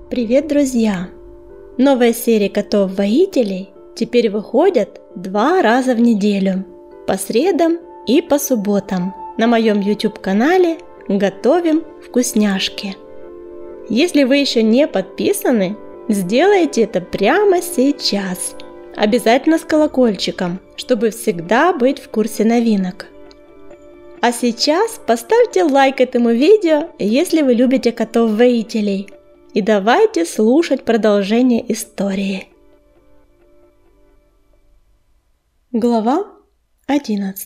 Привет, друзья! Новая серия котов-воителей теперь выходит 2 раза в неделю, по средам и по субботам на моем YouTube-канале «Готовим вкусняшки». Если вы еще не подписаны, сделайте это прямо сейчас. Обязательно с колокольчиком, чтобы всегда быть в курсе новинок. А сейчас поставьте лайк этому видео, если вы любите котов-воителей. И давайте слушать продолжение истории. Глава 11.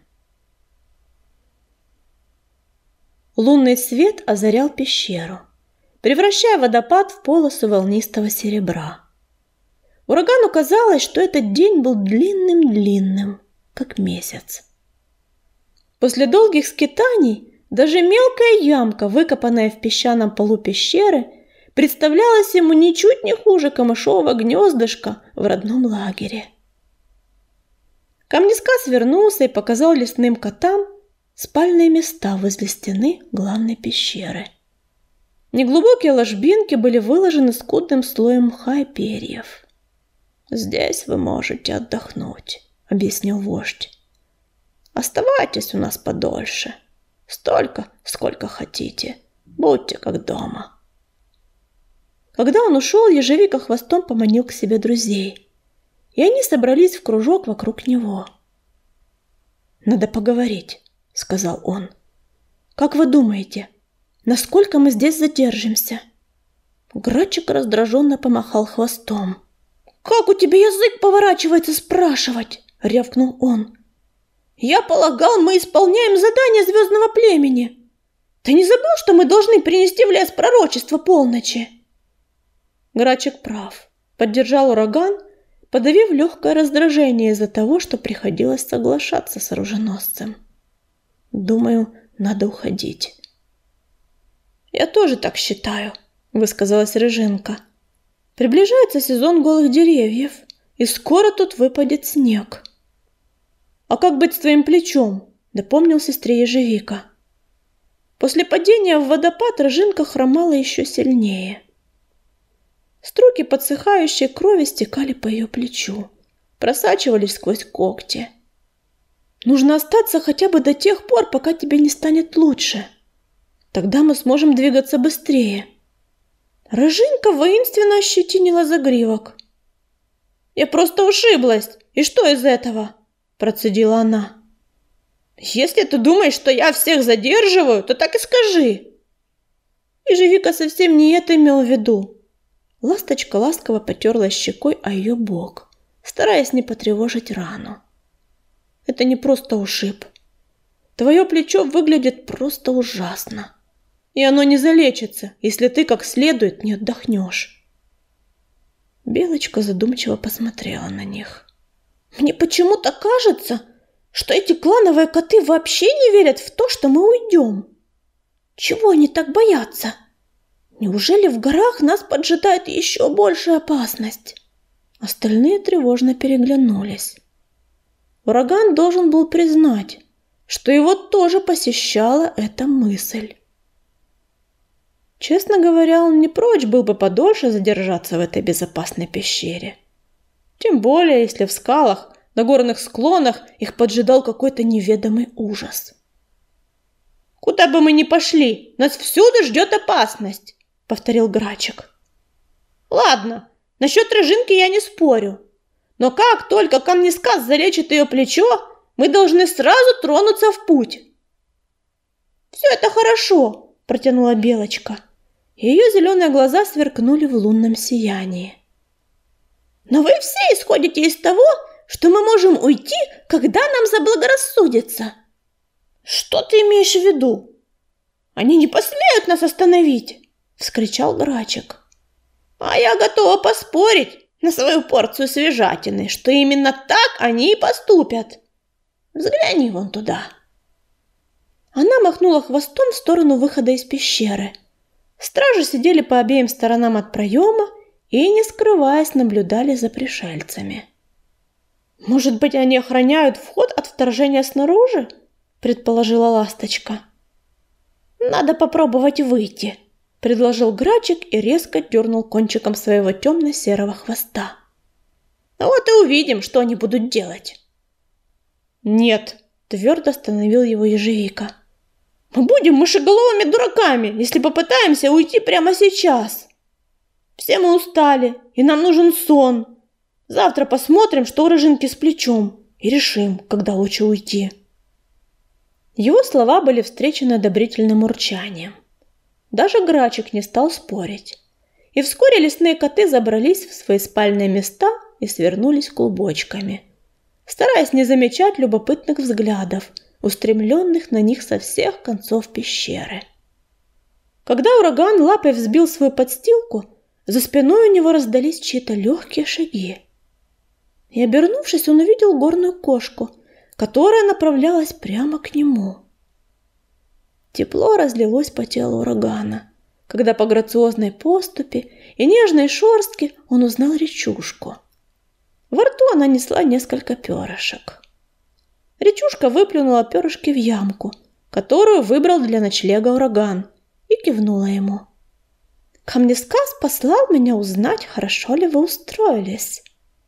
Лунный свет озарял пещеру, превращая водопад в полосу волнистого серебра. Урагану казалось, что этот день был длинным-длинным, как месяц. После долгих скитаний даже мелкая ямка, выкопанная в песчаном полу пещеры, представлялась ему ничуть не хуже камышового гнездышка в родном лагере. Камнескас вернулся и показал лесным котам спальные места возле стены главной пещеры. Неглубокие ложбинки были выложены скудным слоем мха и перьев. «Здесь вы можете отдохнуть», — объяснил вождь. «Оставайтесь у нас подольше, столько, сколько хотите, будьте как дома». Когда он ушел, ежевика хвостом поманил к себе друзей, и они собрались в кружок вокруг него. «Надо поговорить», — сказал он. «Как вы думаете, насколько мы здесь задержимся?» Грачик раздраженно помахал хвостом. «Как у тебя язык поворачивается спрашивать?» — рявкнул он. «Я полагал, мы исполняем задание звездного племени. Ты не забыл, что мы должны принести в лес пророчество полночи?» Грачик прав, поддержал ураган, подавив легкое раздражение из-за того, что приходилось соглашаться с оруженосцем. «Думаю, надо уходить». «Я тоже так считаю», — высказалась Рыжинка. «Приближается сезон голых деревьев, и скоро тут выпадет снег». «А как быть с твоим плечом?» — напомнил сестре ежевика. После падения в водопад Рыжинка хромала еще сильнее. Струйки подсыхающей крови стекали по ее плечу, просачивались сквозь когти. «Нужно остаться хотя бы до тех пор, пока тебе не станет лучше. Тогда мы сможем двигаться быстрее». Рыжинка воинственно ощетинила загривок. «Я просто ушиблась, и что из этого?» – процедила она. «Если ты думаешь, что я всех задерживаю, то так и скажи». Ежевика совсем не это имел в виду. Ласточка ласково потерлась щекой о ее бок, стараясь не потревожить рану. «Это не просто ушиб. Твое плечо выглядит просто ужасно. И оно не залечится, если ты как следует не отдохнешь». Белочка задумчиво посмотрела на них. «Мне почему-то кажется, что эти клановые коты вообще не верят в то, что мы уйдем. Чего они так боятся? Неужели в горах нас поджидает еще большая опасность?» Остальные тревожно переглянулись. Ураган должен был признать, что его тоже посещала эта мысль. Честно говоря, он не прочь был бы подольше задержаться в этой безопасной пещере. Тем более, если в скалах, на горных склонах их поджидал какой-то неведомый ужас. «Куда бы мы ни пошли, нас всюду ждет опасность», — повторил Грачик. «Ладно, насчет Рыжинки я не спорю. Но как только камнескас залечит ее плечо, мы должны сразу тронуться в путь». «Все это хорошо», — протянула Белочка. Ее зеленые глаза сверкнули в лунном сиянии. «Но вы все исходите из того, что мы можем уйти, когда нам заблагорассудится». «Что ты имеешь в виду? Они не посмеют нас остановить!» — вскричал Грачик. «А я готова поспорить на свою порцию свежатины, что именно так они и поступят. Взгляни вон туда». Она махнула хвостом в сторону выхода из пещеры. Стражи сидели по обеим сторонам от проема и, не скрываясь, наблюдали за пришельцами. «Может быть, они охраняют вход от вторжения снаружи?» – предположила Ласточка. «Надо попробовать выйти», предложил Грачик и резко дернул кончиком своего темно-серого хвоста. Вот и увидим, что они будут делать. Нет, твердо остановил его Ежевика. Мы будем мышеголовыми дураками, если попытаемся уйти прямо сейчас. Все мы устали, и нам нужен сон. Завтра посмотрим, что у Рыжинки с плечом, и решим, когда лучше уйти. Его слова были встречены одобрительным урчанием. Даже Грачик не стал спорить. И вскоре лесные коты забрались в свои спальные места и свернулись клубочками, стараясь не замечать любопытных взглядов, устремленных на них со всех концов пещеры. Когда ураган лапой взбил свою подстилку, за спиной у него раздались чьи-то легкие шаги. И, обернувшись, он увидел горную кошку, которая направлялась прямо к нему. Тепло разлилось по телу урагана, когда по грациозной поступи и нежной шерстке он узнал речушку. Во рту она несла несколько перышек. Речушка выплюнула перышки в ямку, которую выбрал для ночлега ураган, и кивнула ему. «Камнесказ послал меня узнать, хорошо ли вы устроились».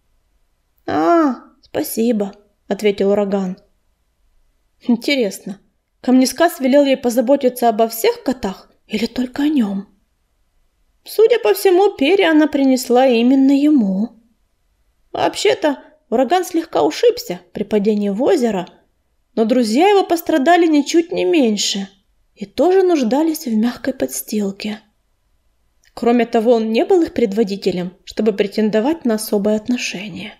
Спасибо», — ответил ураган. «Интересно, Камнесказ велел ей позаботиться обо всех котах или только о нем?» Судя по всему, перья она принесла именно ему. Вообще-то, ураган слегка ушибся при падении в озеро, но друзья его пострадали ничуть не меньше и тоже нуждались в мягкой подстилке. Кроме того, он не был их предводителем, чтобы претендовать на особое отношение.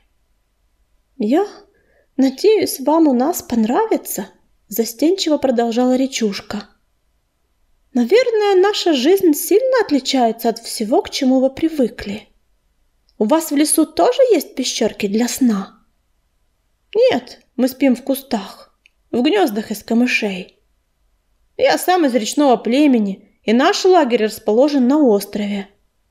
«Я надеюсь, вам у нас понравится», – застенчиво продолжала речушка. «Наверное, наша жизнь сильно отличается от всего, к чему вы привыкли. У вас в лесу тоже есть пещерки для сна?» «Нет, мы спим в кустах, в гнездах из камышей. Я сам из речного племени, и наш лагерь расположен на острове».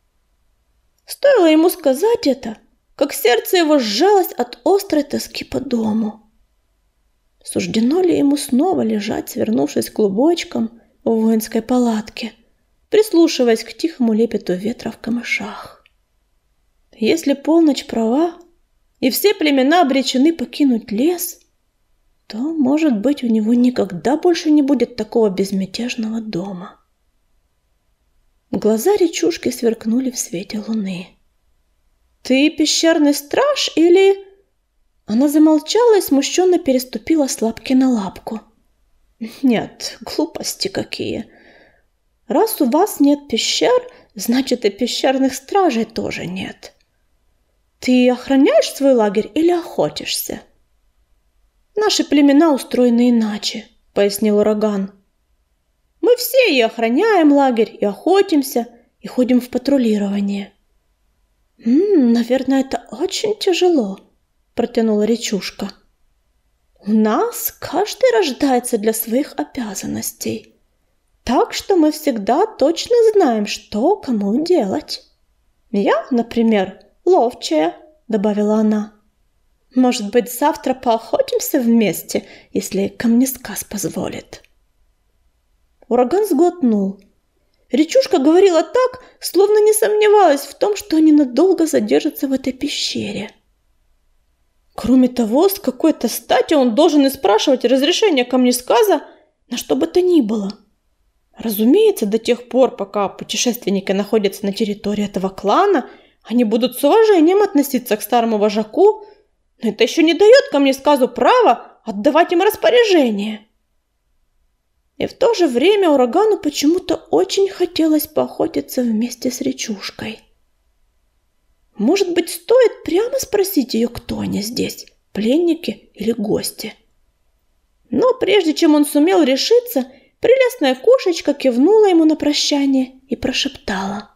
Стоило ему сказать это, как сердце его сжалось от острой тоски по дому. Суждено ли ему снова лежать, свернувшись клубочком в воинской палатке, прислушиваясь к тихому лепету ветра в камышах? Если полночь права, и все племена обречены покинуть лес, то, может быть, у него никогда больше не будет такого безмятежного дома. Глаза речушки сверкнули в свете луны. «Ты пещерный страж или...» Она замолчала и смущенно переступила с лапки на лапку. «Нет, глупости какие. Раз у вас нет пещер, значит и пещерных стражей тоже нет. Ты охраняешь свой лагерь или охотишься?» «Наши племена устроены иначе», — пояснил ураган. «Мы все и охраняем лагерь, и охотимся, и ходим в патрулирование». «Наверное, это очень тяжело», — протянула речушка. «У нас каждый рождается для своих обязанностей, так что мы всегда точно знаем, что кому делать. Я, например, ловчая», — добавила она. «Может быть, завтра поохотимся вместе, если Камнесказ позволит?» Ураган сглотнул. Речушка говорила так, словно не сомневалась в том, что они надолго задержатся в этой пещере. Кроме того, с какой-то стати он должен и спрашивать разрешение Камнесказа на что бы то ни было. Разумеется, до тех пор, пока путешественники находятся на территории этого клана, они будут с уважением относиться к старому вожаку, но это еще не дает Камнесказу права отдавать им распоряжение. И в то же время урагану почему-то очень хотелось поохотиться вместе с речушкой. Может быть, стоит прямо спросить ее, кто они здесь, пленники или гости? Но прежде чем он сумел решиться, прелестная кошечка кивнула ему на прощание и прошептала: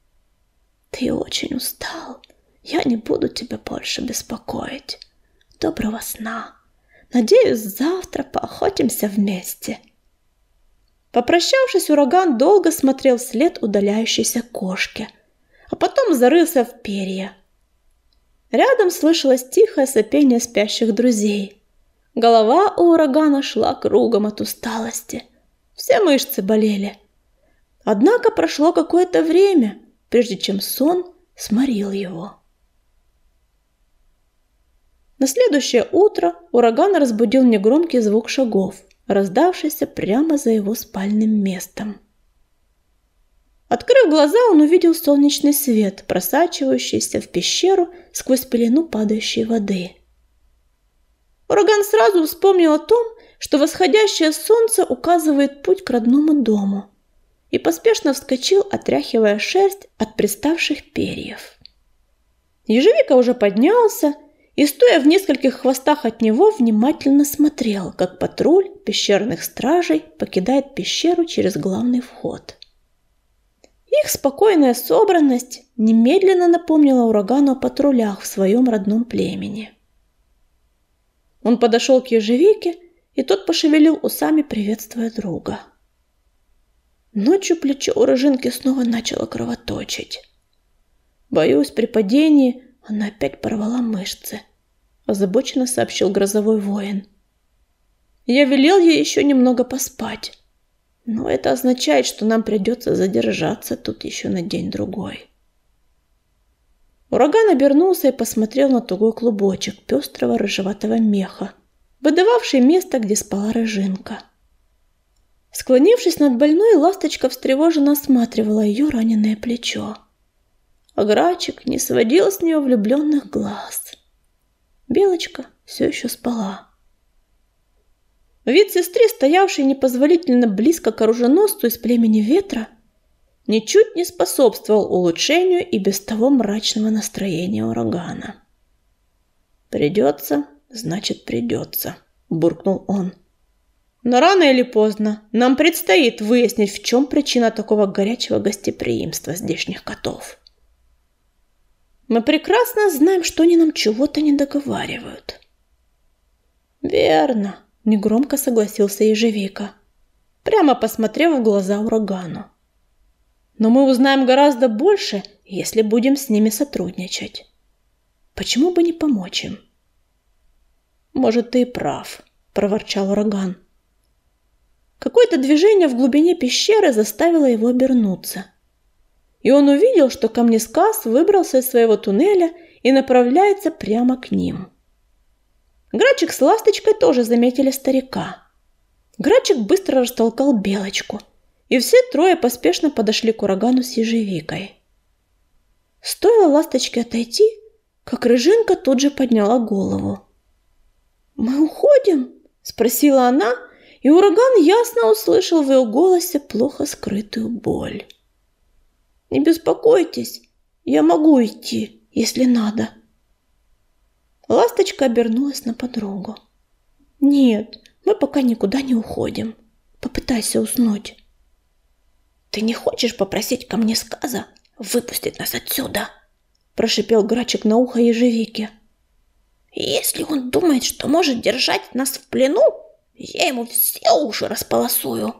«Ты очень устал, я не буду тебя больше беспокоить. Доброго сна. Надеюсь, завтра поохотимся вместе». Попрощавшись, ураган долго смотрел вслед удаляющейся кошке, а потом зарылся в перья. Рядом слышалось тихое сопение спящих друзей. Голова у урагана шла кругом от усталости. Все мышцы болели. Однако прошло какое-то время, прежде чем сон сморил его. На следующее утро ураган разбудил негромкий звук шагов, раздавшийся прямо за его спальным местом. Открыв глаза, он увидел солнечный свет, просачивающийся в пещеру сквозь пелену падающей воды. Ураган сразу вспомнил о том, что восходящее солнце указывает путь к родному дому, и поспешно вскочил, отряхивая шерсть от приставших перьев. Ежевика уже поднялся и, стоя в нескольких хвостах от него, внимательно смотрел, как патруль пещерных стражей покидает пещеру через главный вход. Их спокойная собранность немедленно напомнила урагану о патрулях в своем родном племени. Он подошел к Ежевике, и тот пошевелил усами, приветствуя друга. Ночью плечо у Рыжинки снова начало кровоточить. Боюсь, при падении она опять порвала мышцы, озабоченно сообщил грозовой воин. Я велел ей еще немного поспать, но это означает, что нам придется задержаться тут еще на день-другой. Ураган обернулся и посмотрел на тугой клубочек пестрого рыжеватого меха, выдававший место, где спала Рыжинка. Склонившись над больной, ласточка встревоженно осматривала ее раненое плечо. А Грачик не сводил с нее влюбленных глаз. Белочка все еще спала. Вид сестры, стоявшей непозволительно близко к оруженосцу из племени Ветра, ничуть не способствовал улучшению и без того мрачного настроения урагана. «Придется, значит, придется», — буркнул он. «Но рано или поздно нам предстоит выяснить, в чем причина такого горячего гостеприимства здешних котов. Мы прекрасно знаем, что они нам чего-то не договаривают». «Верно», — негромко согласился Ежевика, прямо посмотрев в глаза урагану. «Но мы узнаем гораздо больше, если будем с ними сотрудничать. Почему бы не помочь им?» «Может, ты и прав», — проворчал ураган. Какое-то движение в глубине пещеры заставило его обернуться. И он увидел, что камнесказ выбрался из своего туннеля и направляется прямо к ним. Грачик с Ласточкой тоже заметили старика. Грачик быстро растолкал Белочку, и все трое поспешно подошли к урагану с Ежевикой. Стоило Ласточке отойти, как Рыжинка тут же подняла голову. «Мы уходим?» – спросила она, и ураган ясно услышал в ее голосе плохо скрытую боль. «Не беспокойтесь, я могу идти, если надо». Ласточка обернулась на подругу. «Нет, мы пока никуда не уходим. Попытайся уснуть». «Ты не хочешь попросить камнесказа выпустить нас отсюда?» – прошипел Грачик на ухо Ежевике. «Если он думает, что может держать нас в плену, я ему все уши располосую».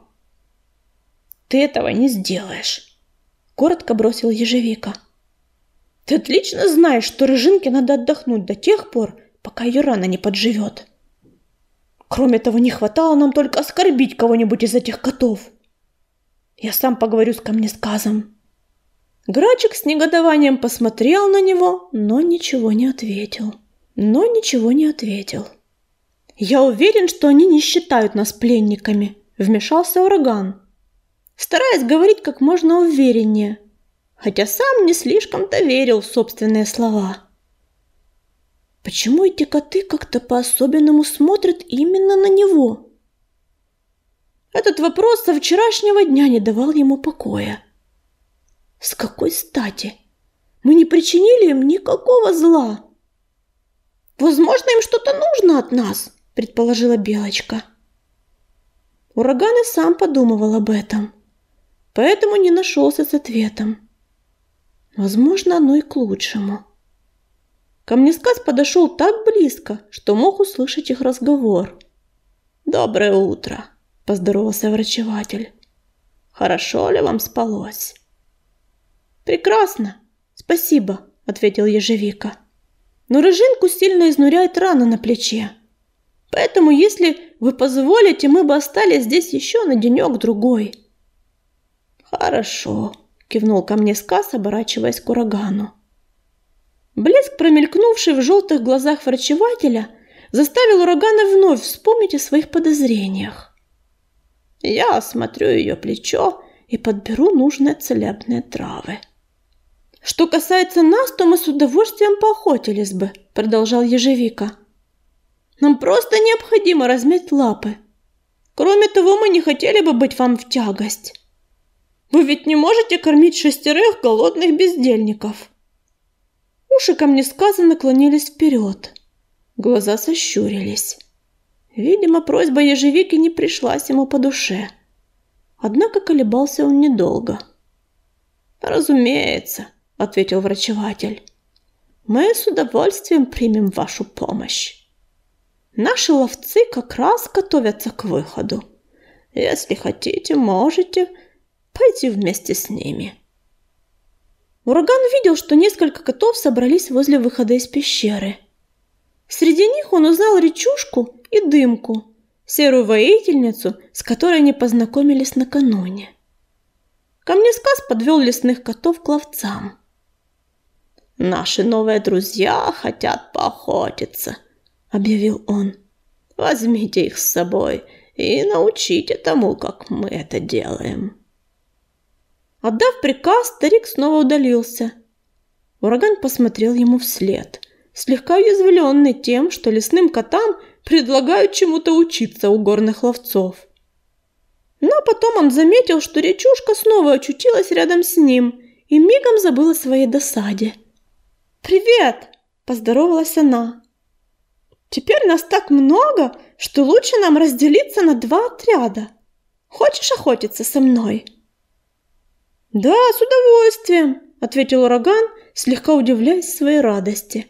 «Ты этого не сделаешь», — коротко бросил Ежевика. «Ты отлично знаешь, что Рыжинке надо отдохнуть до тех пор, пока ее рана не подживет. Кроме того, не хватало нам только оскорбить кого-нибудь из этих котов. Я сам поговорю с камнесказом». Грачик с негодованием посмотрел на него, но ничего не ответил. «Я уверен, что они не считают нас пленниками», — вмешался ураган, стараясь говорить как можно увереннее, хотя сам не слишком-то верил в собственные слова. Почему эти коты как-то по-особенному смотрят именно на него? Этот вопрос со вчерашнего дня не давал ему покоя. С какой стати? Мы не причинили им никакого зла. «Возможно, им что-то нужно от нас», — предположила Белочка. Ураган и сам подумывал об этом, поэтому не нашелся с ответом. Возможно, оно и к лучшему. Камнесказ подошел так близко, что мог услышать их разговор. «Доброе утро», — поздоровался врачеватель. «Хорошо ли вам спалось?» «Прекрасно, спасибо», — ответил Ежевика. «Но Рыжинку сильно изнуряет рана на плече. Поэтому, если вы позволите, мы бы остались здесь еще на денек-другой». «Хорошо», – кивнул камнесказ, оборачиваясь к урагану. Блеск, промелькнувший в желтых глазах врачевателя, заставил урагана вновь вспомнить о своих подозрениях. «Я осмотрю ее плечо и подберу нужные целебные травы». «Что касается нас, то мы с удовольствием поохотились бы», – продолжал Ежевика. «Нам просто необходимо размять лапы. Кроме того, мы не хотели бы быть вам в тягость. Вы ведь не можете кормить 6 голодных бездельников». Уши камнесказа наклонились вперед. Глаза сощурились. Видимо, просьба Ежевики не пришлась ему по душе. Однако колебался он недолго. «Разумеется», — ответил врачеватель. «Мы с удовольствием примем вашу помощь. Наши ловцы как раз готовятся к выходу. Если хотите, можете пойти вместе с ними». Ураган видел, что несколько котов собрались возле выхода из пещеры. Среди них он узнал Речушку и Дымку, серую воительницу, с которой они познакомились накануне. Камнесказ подвел лесных котов к ловцам. «Наши новые друзья хотят поохотиться», — объявил он. «Возьмите их с собой и научите тому, как мы это делаем». Отдав приказ, старик снова удалился. Ураган посмотрел ему вслед, слегка уязвленный тем, что лесным котам предлагают чему-то учиться у горных ловцов. Но потом он заметил, что Речушка снова очутилась рядом с ним и мигом забыла о своей досаде. «Привет!» – поздоровалась она. «Теперь нас так много, что лучше нам разделиться на 2 отряда. Хочешь охотиться со мной?» «Да, с удовольствием», – ответил ураган, слегка удивляясь своей радости.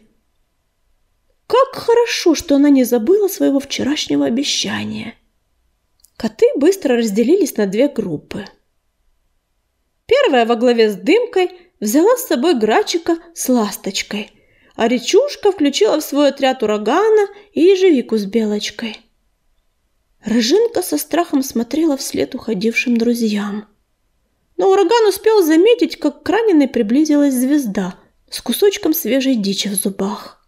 Как хорошо, что она не забыла своего вчерашнего обещания. Коты быстро разделились на 2 группы. Первая во главе с Дымкой взяла с собой Грачика с Ласточкой, а Речушка включила в свой отряд урагана и Ежевику с Белочкой. Рыжинка со страхом смотрела вслед уходившим друзьям. Но ураган успел заметить, как к раненой приблизилась Звезда с кусочком свежей дичи в зубах.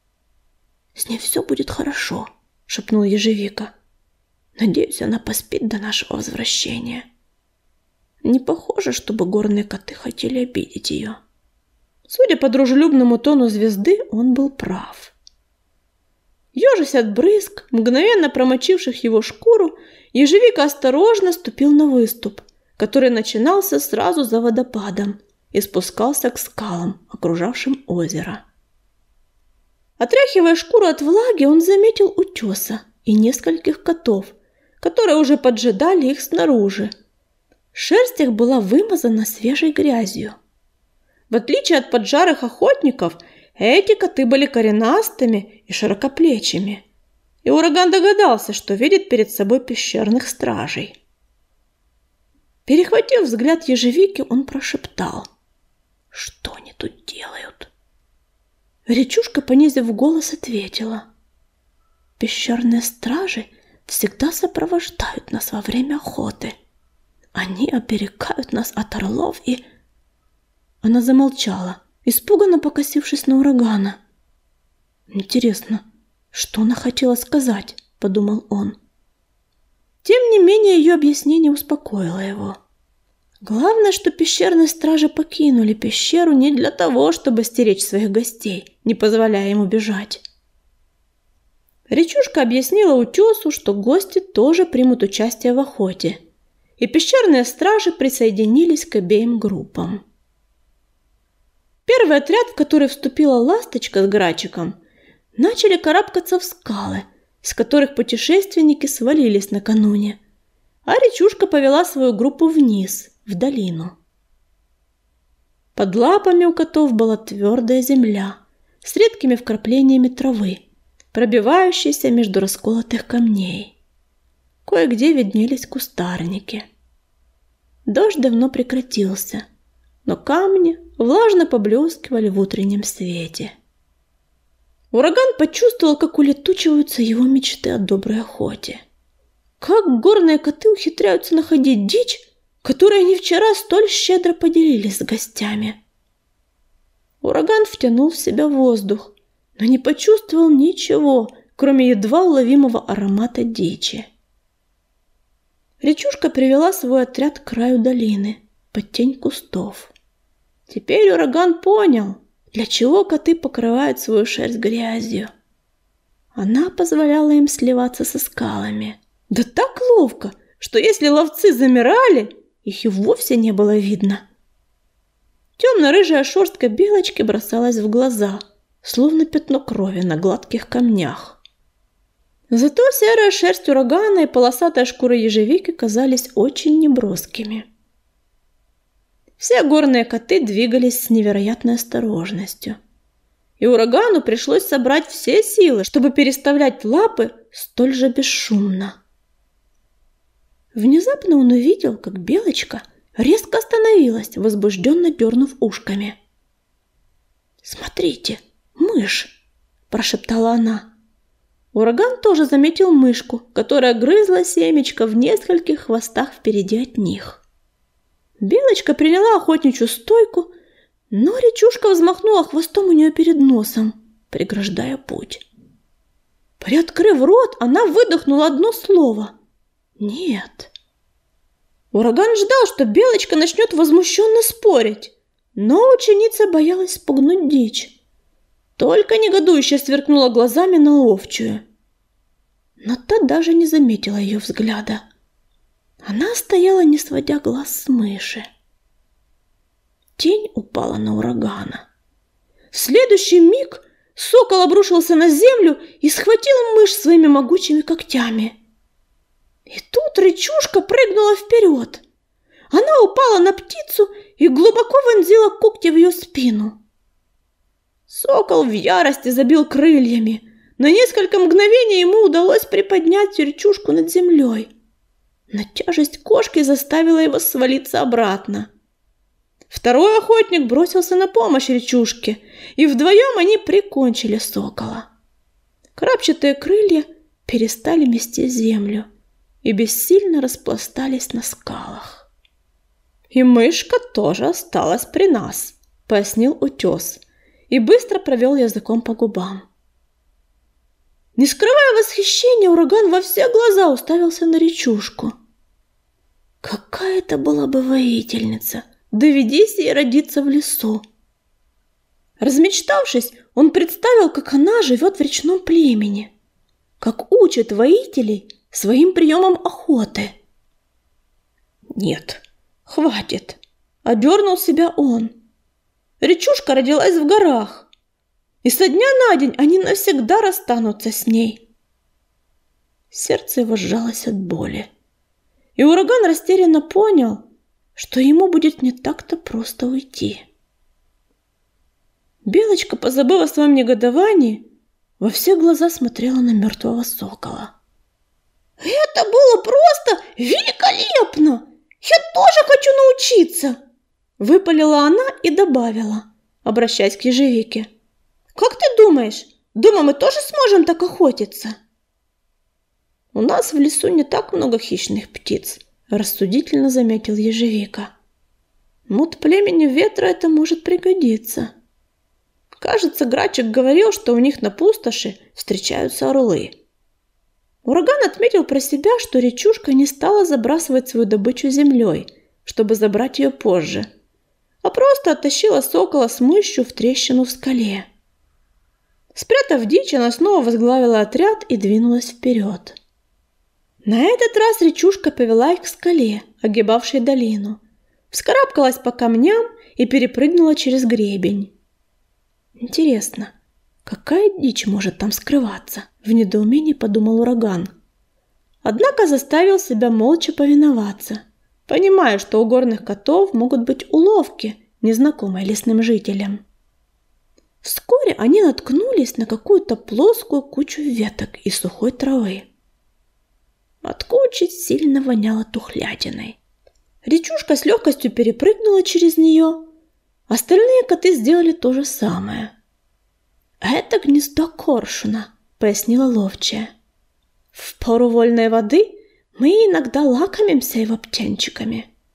«С ней все будет хорошо», — шепнул Ежевика. «Надеюсь, она поспит до нашего возвращения. Не похоже, чтобы горные коты хотели обидеть ее». Судя по дружелюбному тону Звезды, он был прав. Ежась от брызг, мгновенно промочивших его шкуру, Ежевика осторожно ступил на выступ, который начинался сразу за водопадом и спускался к скалам, окружавшим озеро. Отряхивая шкуру от влаги, он заметил утеса и нескольких котов, которые уже поджидали их снаружи. Шерсть их была вымазана свежей грязью. В отличие от поджарых охотников, эти коты были коренастыми и широкоплечими, и ураган догадался, что видит перед собой пещерных стражей. Перехватив взгляд Ежевики, он прошептал: «Что они тут делают?» Речушка, понизив голос, ответила: «Пещерные стражи всегда сопровождают нас во время охоты. Они оберегают нас от орлов и...» Она замолчала, испуганно покосившись на урагана. «Интересно, что она хотела сказать?» – подумал он. Тем не менее, ее объяснение успокоило его. Главное, что пещерные стражи покинули пещеру не для того, чтобы стеречь своих гостей, не позволяя им убежать. Речушка объяснила утесу, что гости тоже примут участие в охоте, и пещерные стражи присоединились к обеим группам. Первый отряд, в который вступила Ласточка с Грачиком, начали карабкаться в скалы, с которых путешественники свалились накануне, а Речушка повела свою группу вниз, в долину. Под лапами у котов была твердая земля с редкими вкраплениями травы, пробивающейся между расколотых камней. Кое-где виднелись кустарники. Дождь давно прекратился, но камни влажно поблескивали в утреннем свете. Ураган почувствовал, как улетучиваются его мечты о доброй охоте. Как горные коты ухитряются находить дичь, которые они вчера столь щедро поделились с гостями. Ураган втянул в себя воздух, но не почувствовал ничего, кроме едва уловимого аромата дичи. Речушка привела свой отряд к краю долины, под тень кустов. Теперь Ураган понял, для чего коты покрывают свою шерсть грязью. Она позволяла им сливаться со скалами. Да так ловко, что если ловцы замирали, их и вовсе не было видно. Темно-рыжая шерстка белочки бросалась в глаза, словно пятно крови на гладких камнях. Зато серая шерсть Урагана и полосатая шкура ежевики казались очень неброскими. Все горные коты двигались с невероятной осторожностью, и Урагану пришлось собрать все силы, чтобы переставлять лапы столь же бесшумно. Внезапно он увидел, как белочка резко остановилась, возбужденно дернув ушками. «Смотрите, мышь!» – прошептала она. Ураган тоже заметил мышку, которая грызла семечко в нескольких хвостах впереди от них. Белочка приняла охотничью стойку, но речушка взмахнула хвостом у нее перед носом, преграждая путь. Приоткрыв рот, она выдохнула одно слово – «нет». Ураган ждал, что белочка начнет возмущенно спорить, но ученица боялась спугнуть дичь. Только негодующе сверкнула глазами на ловчую. Но та даже не заметила ее взгляда. Она стояла, не сводя глаз с мыши. Тень упала на Урагана. В следующий миг сокол обрушился на землю и схватил мышь своими могучими когтями. И тут речушка прыгнула вперед. Она упала на птицу и глубоко вонзила когти в ее спину. Сокол в ярости забил крыльями. На несколько мгновений ему удалось приподнять речушку над землей. Но тяжесть кошки заставила его свалиться обратно. Второй охотник бросился на помощь речушке, и вдвоем они прикончили сокола. Крапчатые крылья перестали мести землю и бессильно распластались на скалах. «И мышка тоже осталась при нас», — пояснил утес, и быстро провел языком по губам. Не скрывая восхищения, Ураган во все глаза уставился на речушку. Какая это была бы воительница, доведись ей родиться в лесу. Размечтавшись, он представил, как она живет в речном племени, как учит воителей своим приемам охоты. «Нет, хватит», — одернул себя он. Речушка родилась в горах, и со дня на день они навсегда расстанутся с ней. Сердце его сжалось от боли, и Ураган растерянно понял, что ему будет не так-то просто уйти. Белочка, позабыв о своем негодовании, во все глаза смотрела на мертвого сокола. «Это было просто великолепно! Я тоже хочу научиться!» Выпалила она и добавила, обращаясь к ежевике. «Как ты думаешь, дома мы тоже сможем так охотиться?» «У нас в лесу не так много хищных птиц», — рассудительно заметил ежевика. «Мут племени ветра это может пригодиться. Кажется, Грачик говорил, что у них на пустоши встречаются орлы». Ураган отметил про себя, что речушка не стала забрасывать свою добычу землей, чтобы забрать ее позже, а просто оттащила сокола с мышью в трещину в скале. Спрятав дичь, она снова возглавила отряд и двинулась вперед. На этот раз речушка повела их к скале, огибавшей долину, вскарабкалась по камням и перепрыгнула через гребень. Интересно, какая дичь может там скрываться? В недоумении подумал Ураган. Однако заставил себя молча повиноваться, понимая, что у горных котов могут быть уловки, незнакомые лесным жителям. Вскоре они наткнулись на какую-то плоскую кучу веток и сухой травы. От кучи сильно воняло тухлятиной. Речушка с легкостью перепрыгнула через нее. Остальные коты сделали то же самое. «Это гнездо коршуна», — пояснила ловчая. «В пору вольной воды мы иногда лакомимся его птенчиками.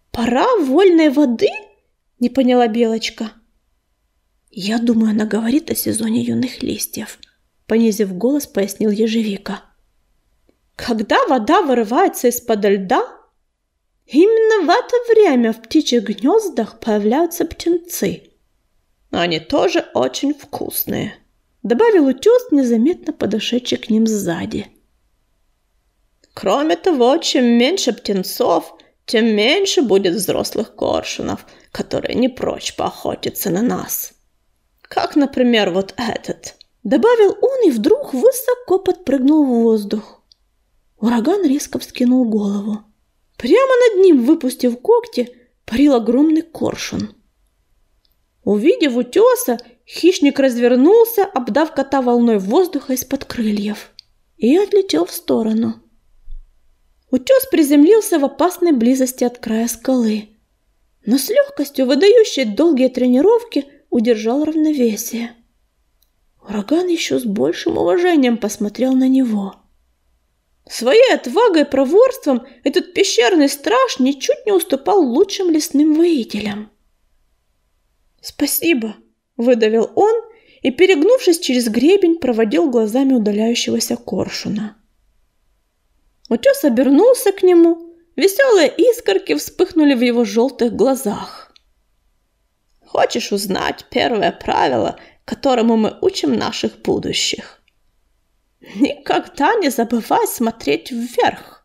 «Пора вольной воды?» – не поняла Белочка. «Я думаю, она говорит о сезоне юных листьев», – понизив голос, пояснил Ежевика. «Когда вода вырывается из-под льда, именно в это время в птичьих гнездах появляются птенцы. Они тоже очень вкусные», – добавил утес, незаметно подошедший к ним сзади. «Кроме того, чем меньше птенцов, тем меньше будет взрослых коршунов, которые не прочь поохотиться на нас. Как, например, вот этот», – добавил он и вдруг высоко подпрыгнул в воздух. Ураган резко вскинул голову. Прямо над ним, выпустив когти, парил огромный коршун. Увидев утеса, хищник развернулся, обдав кота волной воздуха из-под крыльев, и отлетел в сторону. Утес приземлился в опасной близости от края скалы, но с легкостью, выдающей долгие тренировки, удержал равновесие. Ураган еще с большим уважением посмотрел на него. Своей отвагой и проворством этот пещерный страж ничуть не уступал лучшим лесным воителям. «Спасибо», – выдавил он и, перегнувшись через гребень, проводил глазами удаляющегося коршуна. Утес обернулся к нему, веселые искорки вспыхнули в его желтых глазах. «Хочешь узнать первое правило, которому мы учим наших будущих? Никогда не забывай смотреть вверх».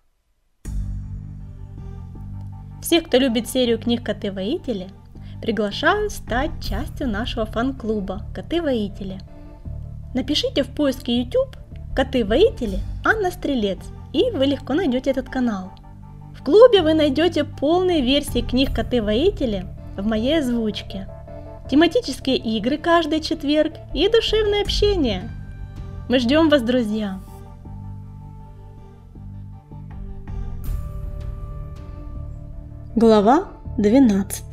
Всех, кто любит серию книг «Коты-воители», приглашаю стать частью нашего фан-клуба «Коты-воители». Напишите в поиске YouTube «Коты-воители» Анна Стрелец, и вы легко найдете этот канал. В клубе вы найдете полные версии книг «Коты-воители» в моей озвучке, тематические игры каждый четверг и душевное общение. Мы ждем вас, друзья! Глава 12.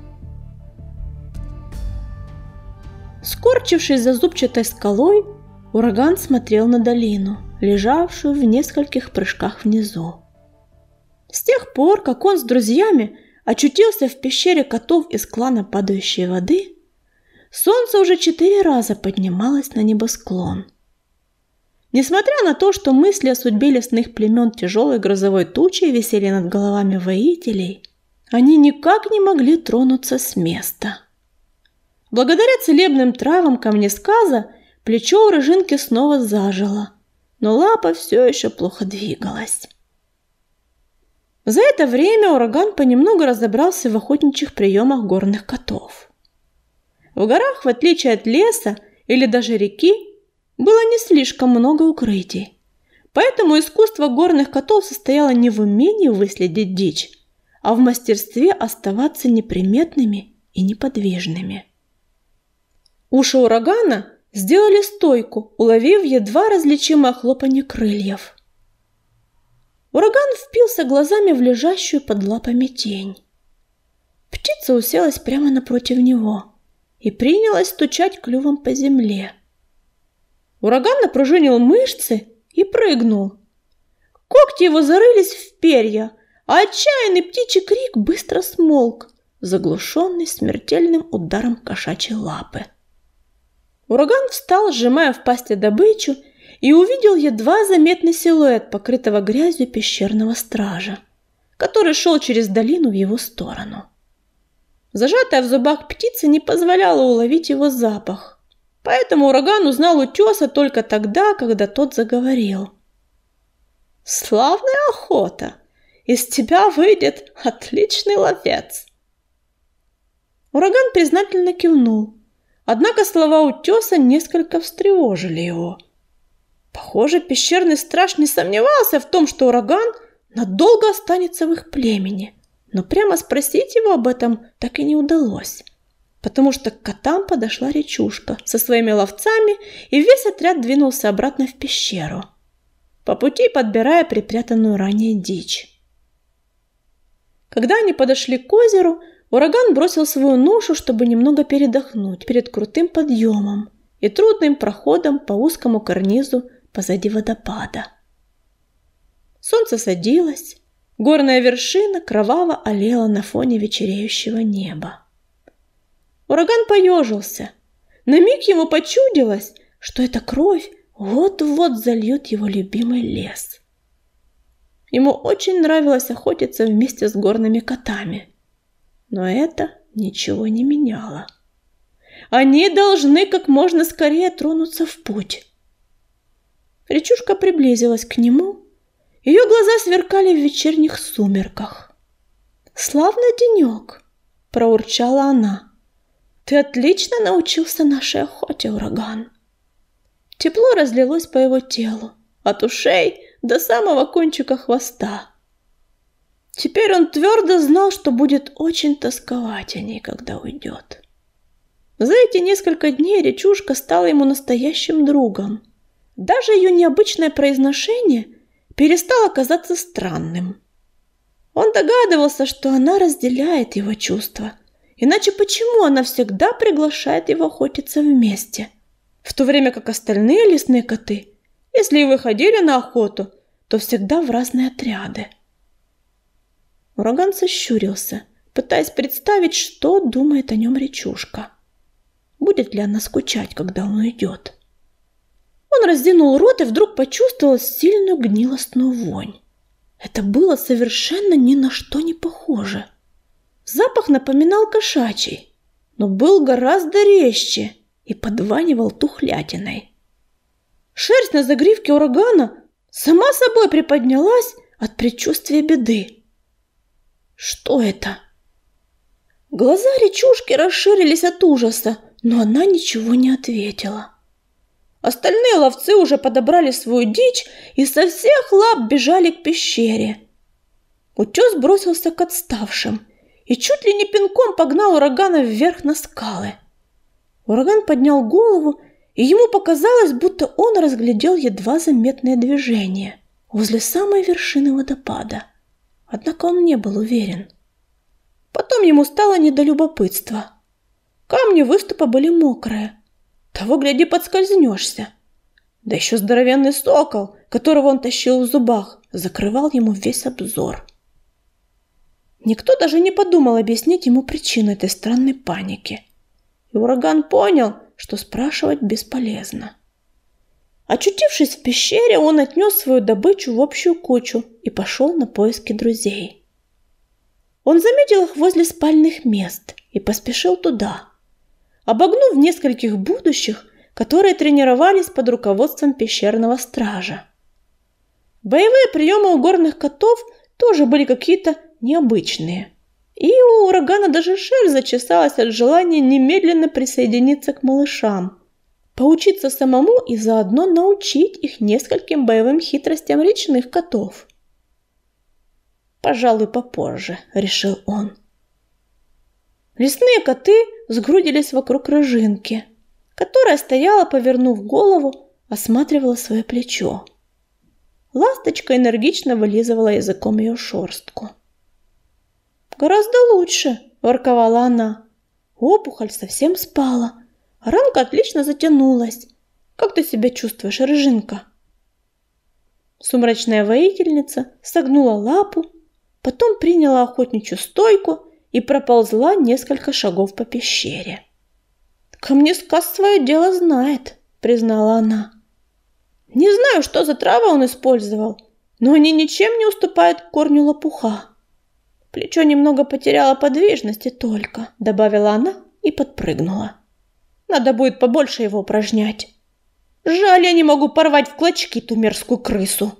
Скорчившись за зубчатой скалой, ураган смотрел на долину, лежавшую в нескольких прыжках внизу. С тех пор, как он с друзьями очутился в пещере котов из клана Падающей воды, солнце уже 4 раза поднималось на небосклон. Несмотря на то, что мысли о судьбе лесных племен тяжелой грозовой тучей висели над головами воителей, они никак не могли тронуться с места. Благодаря целебным травам камнесказа плечо у Рыжинки снова зажило, но лапа все еще плохо двигалась. За это время ураган понемногу разобрался в охотничьих приемах горных котов. В горах, в отличие от леса или даже реки, было не слишком много укрытий, поэтому искусство горных котов состояло не в умении выследить дичь, а в мастерстве оставаться неприметными и неподвижными. Уши урагана сделали стойку, уловив едва различимое хлопанье крыльев. Ураган впился глазами в лежащую под лапами тень. Птица уселась прямо напротив него и принялась стучать клювом по земле. Ураган напружинил мышцы и прыгнул. Когти его зарылись в перья, а отчаянный птичий крик быстро смолк, заглушенный смертельным ударом кошачьей лапы. Ураган встал, сжимая в пасти добычу, и увидел едва заметный силуэт покрытого грязью пещерного стража, который шел через долину в его сторону. Зажатая в зубах птица не позволяла уловить его запах, поэтому ураган узнал утеса только тогда, когда тот заговорил. «Славная охота! Из тебя выйдет отличный ловец!» Ураган признательно кивнул, однако слова утеса несколько встревожили его. Похоже, пещерный страж не сомневался в том, что ураган надолго останется в их племени, но прямо спросить его об этом так и не удалось, потому что к котам подошла речушка со своими ловцами, и весь отряд двинулся обратно в пещеру, по пути подбирая припрятанную ранее дичь. Когда они подошли к озеру, ураган бросил свою ношу, чтобы немного передохнуть перед крутым подъемом и трудным проходом по узкому карнизу позади водопада. Солнце садилось, Горная вершина кроваво олела на фоне вечереющего неба. Ураган поежился. На миг ему почудилось, что эта кровь вот-вот зальет его любимый лес. Ему очень нравилось охотиться вместе с горными котами. Но это ничего не меняло. Они должны как можно скорее тронуться в путь. Речушка приблизилась к нему. Ее глаза сверкали в вечерних сумерках. «Славный денек!» – проурчала она. «Ты отлично научился нашей охоте, ураган!» Тепло разлилось по его телу, от ушей до самого кончика хвоста. Теперь он твердо знал, что будет очень тосковать о ней, когда уйдет. За эти несколько дней речушка стала ему настоящим другом. Даже ее необычное произношение перестало казаться странным. Он догадывался, что она разделяет его чувства. Иначе почему она всегда приглашает его охотиться вместе? В то время как остальные лесные коты, если и выходили на охоту, то всегда в разные отряды. Ураган сощурился, пытаясь представить, что думает о нем речушка. Будет ли она скучать, когда он уйдет? Он раздвинул рот и вдруг почувствовал сильную гнилостную вонь. Это было совершенно ни на что не похоже. Запах напоминал кошачий, но был гораздо резче и подванивал тухлятиной. Шерсть на загривке урагана сама собой приподнялась от предчувствия беды. Что это? Глаза речушки расширились от ужаса, но она ничего не ответила. Остальные ловцы уже подобрали свою дичь и со всех лап бежали к пещере. Утес бросился к отставшим и чуть ли не пинком погнал урагана вверх на скалы. Ураган поднял голову, и ему показалось, будто он разглядел едва заметное движение возле самой вершины водопада. Однако он не был уверен. Потом ему стало не до любопытства. Камни выступа были мокрые. Того, гляди, подскользнешься. Да еще здоровенный сокол, которого он тащил в зубах, закрывал ему весь обзор. Никто даже не подумал объяснить ему причину этой странной паники. И ураган понял, что спрашивать бесполезно. Очутившись в пещере, он отнес свою добычу в общую кучу и пошел на поиски друзей. Он заметил их возле спальных мест и поспешил туда, обогнув нескольких будущих, которые тренировались под руководством пещерного стража. Боевые приемы у горных котов тоже были какие-то необычные, и у урагана даже шерсть зачесалась от желания немедленно присоединиться к малышам, поучиться самому и заодно научить их нескольким боевым хитростям речных котов. «Пожалуй, попозже», — решил он. Лесные коты сгрудились вокруг рыжинки, которая стояла, повернув голову, осматривала свое плечо. Ласточка энергично вылизывала языком ее шерстку. «Гораздо лучше», — ворковала она. «Опухоль совсем спала, а ранка отлично затянулась. Как ты себя чувствуешь, рыжинка?» Сумрачная воительница согнула лапу, потом приняла охотничью стойку и проползла несколько шагов по пещере. «Камнесказ свое дело знает», — признала она. «Не знаю, что за травы он использовал, но они ничем не уступают корню лопуха. Плечо немного потеряло подвижности только», — добавила она и подпрыгнула. «Надо будет побольше его упражнять. Жаль, я не могу порвать в клочки ту мерзкую крысу».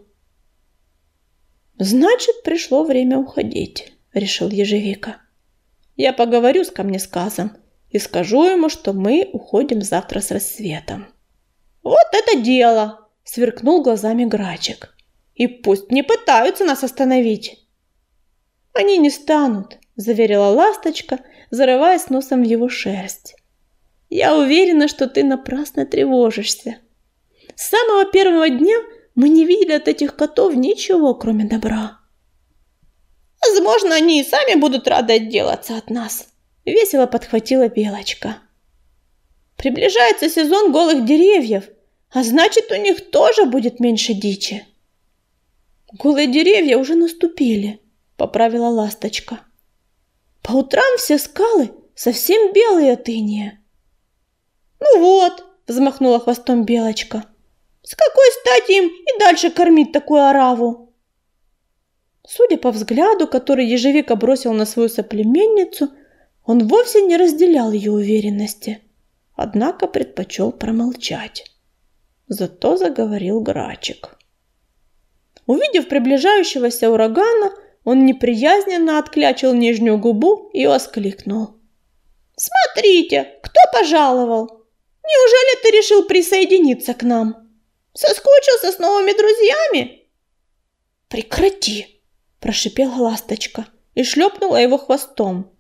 «Значит, пришло время уходить», — решил ежевика. «Я поговорю с камнесказом и скажу ему, что мы уходим завтра с рассветом». «Вот это дело!» — сверкнул глазами Грачик. «И пусть не пытаются нас остановить». «Они не станут», — заверила ласточка, зарываясь носом в его шерсть. «Я уверена, что ты напрасно тревожишься. С самого первого дня мы не видели от этих котов ничего, кроме добра». «Возможно, они и сами будут рады отделаться от нас», — весело подхватила Белочка. «Приближается сезон голых деревьев, а значит, у них тоже будет меньше дичи». «Голые деревья уже наступили», поправила ласточка. По утрам все скалы совсем белые от иния. Ну вот, взмахнула хвостом белочка. С какой стати им и дальше кормить такую ораву? Судя по взгляду, который ежевика бросил на свою соплеменницу, он вовсе не разделял ее уверенности, однако предпочел промолчать. Зато заговорил Грачик. Увидев приближающегося урагана, он неприязненно отклячил нижнюю губу и воскликнул. «Смотрите, кто пожаловал! Неужели ты решил присоединиться к нам? Соскучился с новыми друзьями?» «Прекрати!» – прошипела ласточка и шлепнула его хвостом.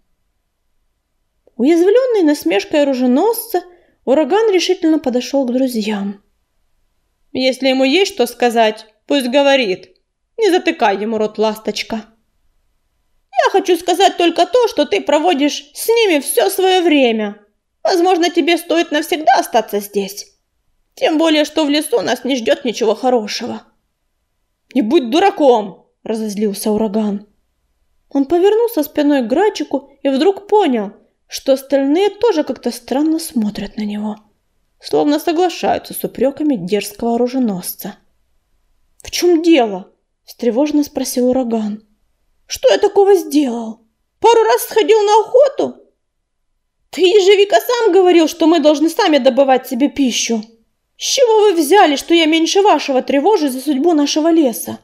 Уязвленный насмешкой оруженосца, ураган решительно подошел к друзьям. «Если ему есть что сказать, пусть говорит. Не затыкай ему рот, ласточка. Я хочу сказать только то, что ты проводишь с ними все свое время. Возможно, тебе стоит навсегда остаться здесь. Тем более, что в лесу нас не ждет ничего хорошего». «Не будь дураком!» – разозлился ураган. Он повернулся спиной к Грачику и вдруг понял, что остальные тоже как-то странно смотрят на него, словно соглашаются с упреками дерзкого оруженосца. «В чем дело?» – встревоженно спросил ураган. «Что я такого сделал? Пару раз сходил на охоту? Ты, ежевика, сам говорил, что мы должны сами добывать себе пищу. С чего вы взяли, что я меньше вашего тревожусь за судьбу нашего леса?»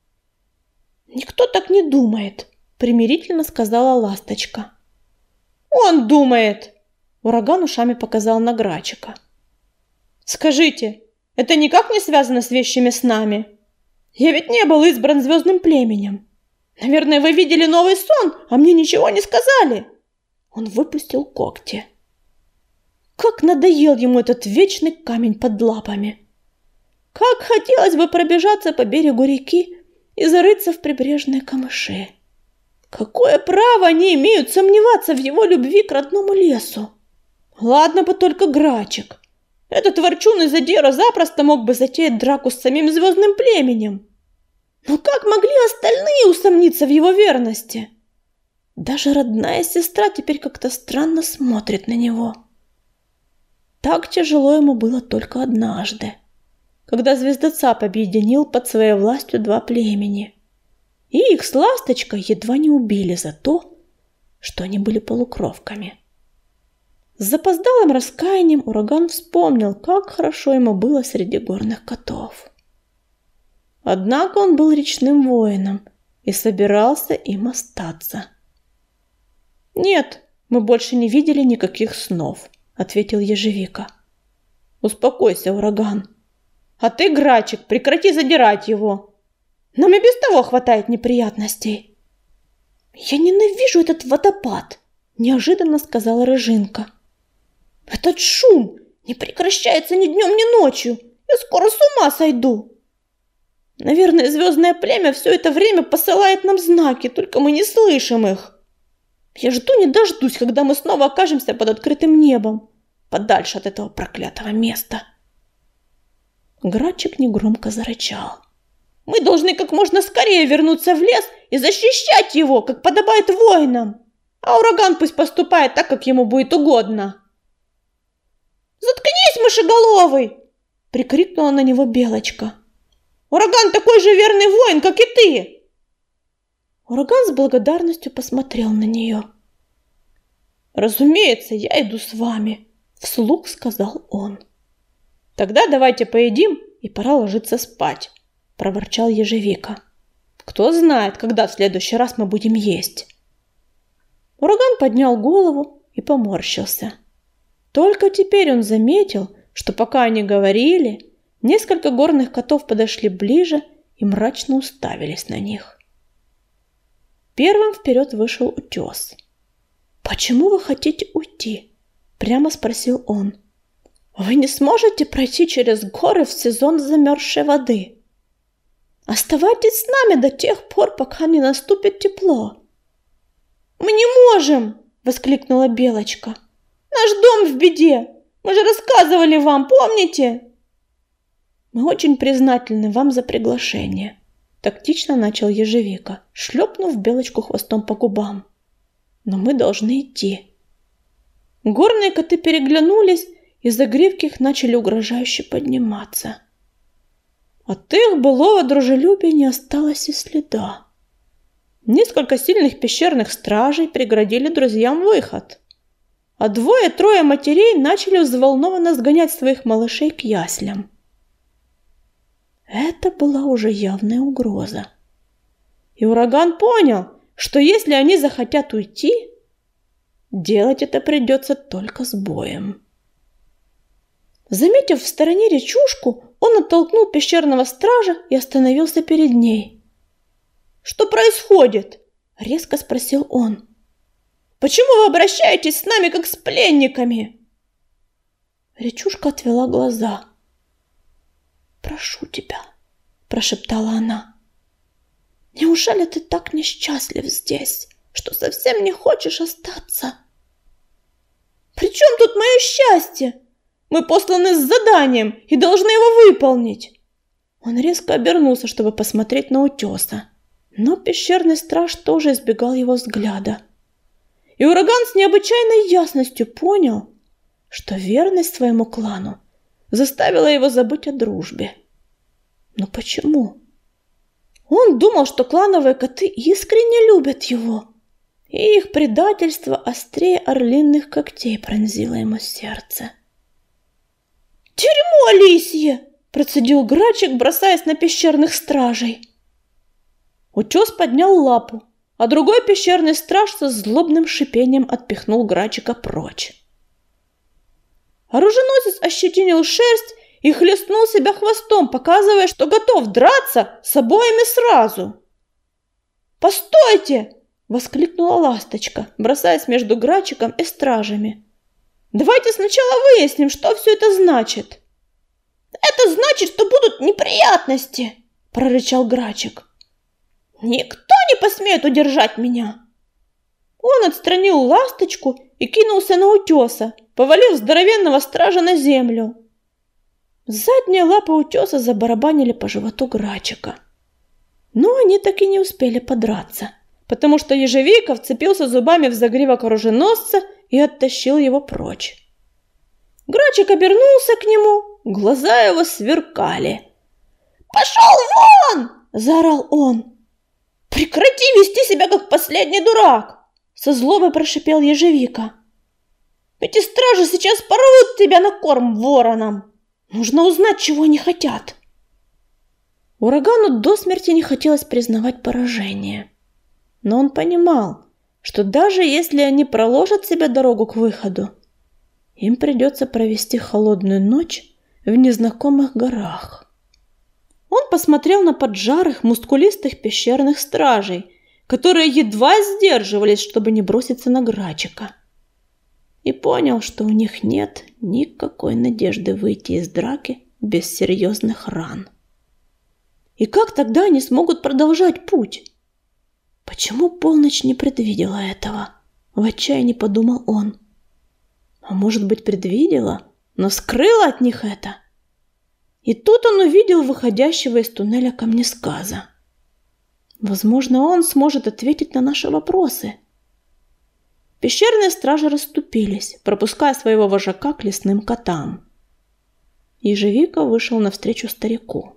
«Никто так не думает», – примирительно сказала ласточка. «Он думает!» – ураган ушами показал на Грачика. «Скажите, это никак не связано с вещими снами? Я ведь не был избран звездным племенем. Наверное, вы видели новый сон, а мне ничего не сказали». Он выпустил когти. Как надоел ему этот вечный камень под лапами. Как хотелось бы пробежаться по берегу реки и зарыться в прибрежные камыши. Какое право они имеют сомневаться в его любви к родному лесу? Ладно бы только Грачик. Этот ворчун и задира запросто мог бы затеять драку с самим звездным племенем. Но как могли остальные усомниться в его верности? Даже родная сестра теперь как-то странно смотрит на него. Так тяжело ему было только однажды, когда Звездоцап объединил под своей властью два племени. И их с ласточкой едва не убили за то, что они были полукровками. С запоздалым раскаянием ураган вспомнил, как хорошо ему было среди горных котов. Однако он был речным воином и собирался им остаться. «Нет, мы больше не видели никаких снов», — ответил ежевика. «Успокойся, ураган. А ты, Грачик, прекрати задирать его. Нам и без того хватает неприятностей». «Я ненавижу этот водопад», — неожиданно сказала Рыжинка. «Этот шум не прекращается ни днем, ни ночью. Я скоро с ума сойду». «Наверное, звездное племя все это время посылает нам знаки, только мы не слышим их. Я жду не дождусь, когда мы снова окажемся под открытым небом, подальше от этого проклятого места». Грачик негромко зарычал. «Мы должны как можно скорее вернуться в лес и защищать его, как подобает воинам, а ураган пусть поступает так, как ему будет угодно». «Заткнись, мышеголовый!» — прикрикнула на него Белочка. «Ураган такой же верный воин, как и ты!» Ураган с благодарностью посмотрел на нее. «Разумеется, я иду с вами», — вслух сказал он. «Тогда давайте поедим, и пора ложиться спать», — проворчал ежевика. «Кто знает, когда в следующий раз мы будем есть». Ураган поднял голову и поморщился. Только теперь он заметил, что пока они говорили, несколько горных котов подошли ближе и мрачно уставились на них. Первым вперед вышел утес. «Почему вы хотите уйти?» – прямо спросил он. «Вы не сможете пройти через горы в сезон замерзшей воды. Оставайтесь с нами до тех пор, пока не наступит тепло». «Мы не можем!» – воскликнула Белочка. «Наш дом в беде! Мы же рассказывали вам, помните?» «Мы очень признательны вам за приглашение», тактично начал Ежевика, шлепнув Белочку хвостом по губам. «Но мы должны идти». Горные коты переглянулись, и загривки их начали угрожающе подниматься. От их былого дружелюбия не осталось и следа. Несколько сильных пещерных стражей преградили друзьям выход, а двое-трое матерей начали взволнованно сгонять своих малышей к яслям. Это была уже явная угроза. И Ураган понял, что если они захотят уйти, делать это придется только с боем. Заметив в стороне речушку, он оттолкнул пещерного стража и остановился перед ней. «Что происходит?» – резко спросил он. «Почему вы обращаетесь с нами, как с пленниками?» Речушка отвела глаза. «Прошу тебя», – прошептала она. «Неужели ты так несчастлив здесь, что совсем не хочешь остаться?» «При чем тут мое счастье? Мы посланы с заданием и должны его выполнить!» Он резко обернулся, чтобы посмотреть на утеса, но пещерный страж тоже избегал его взгляда. И Ураган с необычайной ясностью понял, что верность своему клану заставила его забыть о дружбе. Но почему? Он думал, что клановые коты искренне любят его, и их предательство острее орлиных когтей пронзило ему сердце. «Дерьмо лисье!» – процедил Грачик, бросаясь на пещерных стражей. Утес поднял лапу, а другой пещерный страж со злобным шипением отпихнул Грачика прочь. Оруженосец ощетинил шерсть и хлестнул себя хвостом, показывая, что готов драться с обоими сразу. «Постойте!» – воскликнула Ласточка, бросаясь между Грачиком и стражами. «Давайте сначала выясним, что все это значит». «Это значит, что будут неприятности!» – прорычал Грачик. «Никто не посмеет удержать меня!» Он отстранил Ласточку и кинулся на утеса, повалив здоровенного стража на землю. Задние лапы утеса забарабанили по животу Грачика. Но они так и не успели подраться, потому что Ежевика вцепился зубами в загривок оруженосца и оттащил его прочь. Грачик обернулся к нему, глаза его сверкали. «Пошел вон!» – заорал он. «Прекрати вести себя, как последний дурак!» – со злобой прошипел Ежевика. «Эти стражи сейчас порвут тебя на корм воронам! Нужно узнать, чего они хотят!» Урагану до смерти не хотелось признавать поражение. Но он понимал, что даже если они проложат себе дорогу к выходу, им придется провести холодную ночь в незнакомых горах. Он посмотрел на поджарых, мускулистых пещерных стражей, которые едва сдерживались, чтобы не броситься на Грачика, и понял, что у них нет никакой надежды выйти из драки без серьезных ран. И как тогда они смогут продолжать путь? Почему полночь не предвидела этого? В отчаянии подумал он. А может быть, предвидела, но скрыла от них это? И тут он увидел выходящего из туннеля камнесказа. Возможно, он сможет ответить на наши вопросы. Пещерные стражи расступились, пропуская своего вожака к лесным котам. Ежевика вышел навстречу старику.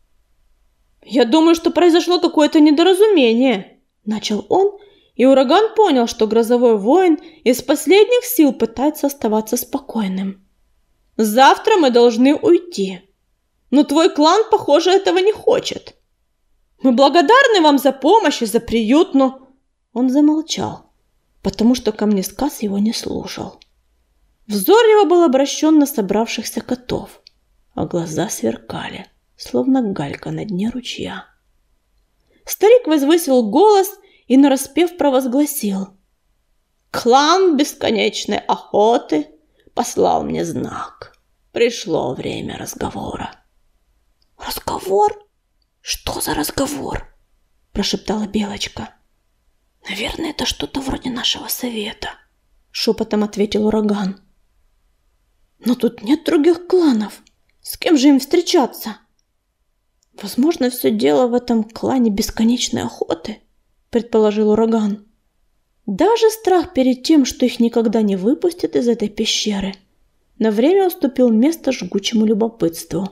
«Я думаю, что произошло какое-то недоразумение», – начал он, и Ураган понял, что грозовой воин из последних сил пытается оставаться спокойным. «Завтра мы должны уйти, но твой клан, похоже, этого не хочет. Мы благодарны вам за помощь и за приют, но...» Он замолчал, потому что камнесказ его не слушал. Взор его был обращен на собравшихся котов, а глаза сверкали, словно галька на дне ручья. Старик возвысил голос и нараспев провозгласил: «Клан бесконечной охоты послал мне знак. Пришло время разговора». «Разговор? Что за разговор?» – прошептала Белочка. «Наверное, это что-то вроде нашего совета», – шепотом ответил Ураган. «Но тут нет других кланов. С кем же им встречаться?» Возможно, все дело в этом клане бесконечной охоты, предположил Ураган. Даже страх перед тем, что их никогда не выпустят из этой пещеры, на время уступил место жгучему любопытству.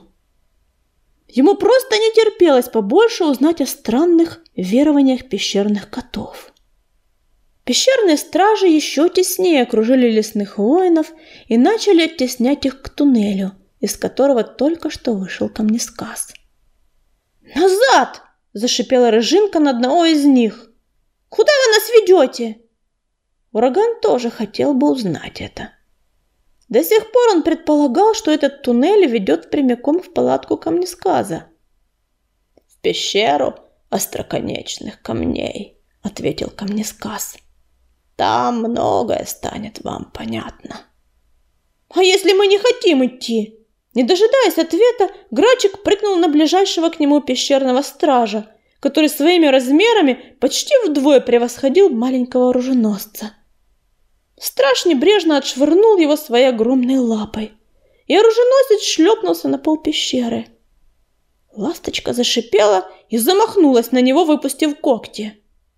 Ему просто не терпелось побольше узнать о странных верованиях пещерных котов. Пещерные стражи еще теснее окружили лесных воинов и начали оттеснять их к туннелю, из которого только что вышел камнесказ. «Назад!» – зашипела Рыжинка на одного из них. «Куда вы нас ведете?» Ураган тоже хотел бы узнать это. До сих пор он предполагал, что этот туннель ведет прямиком в палатку камнесказа. «В пещеру остроконечных камней», – ответил камнесказ. «Там многое станет вам понятно». «А если мы не хотим идти?» Не дожидаясь ответа, Грачик прыгнул на ближайшего к нему пещерного стража, который своими размерами почти вдвое превосходил маленького оруженосца. Страж небрежно отшвырнул его своей огромной лапой, и оруженосец шлепнулся на пол пещеры. Ласточка зашипела и замахнулась на него, выпустив когти.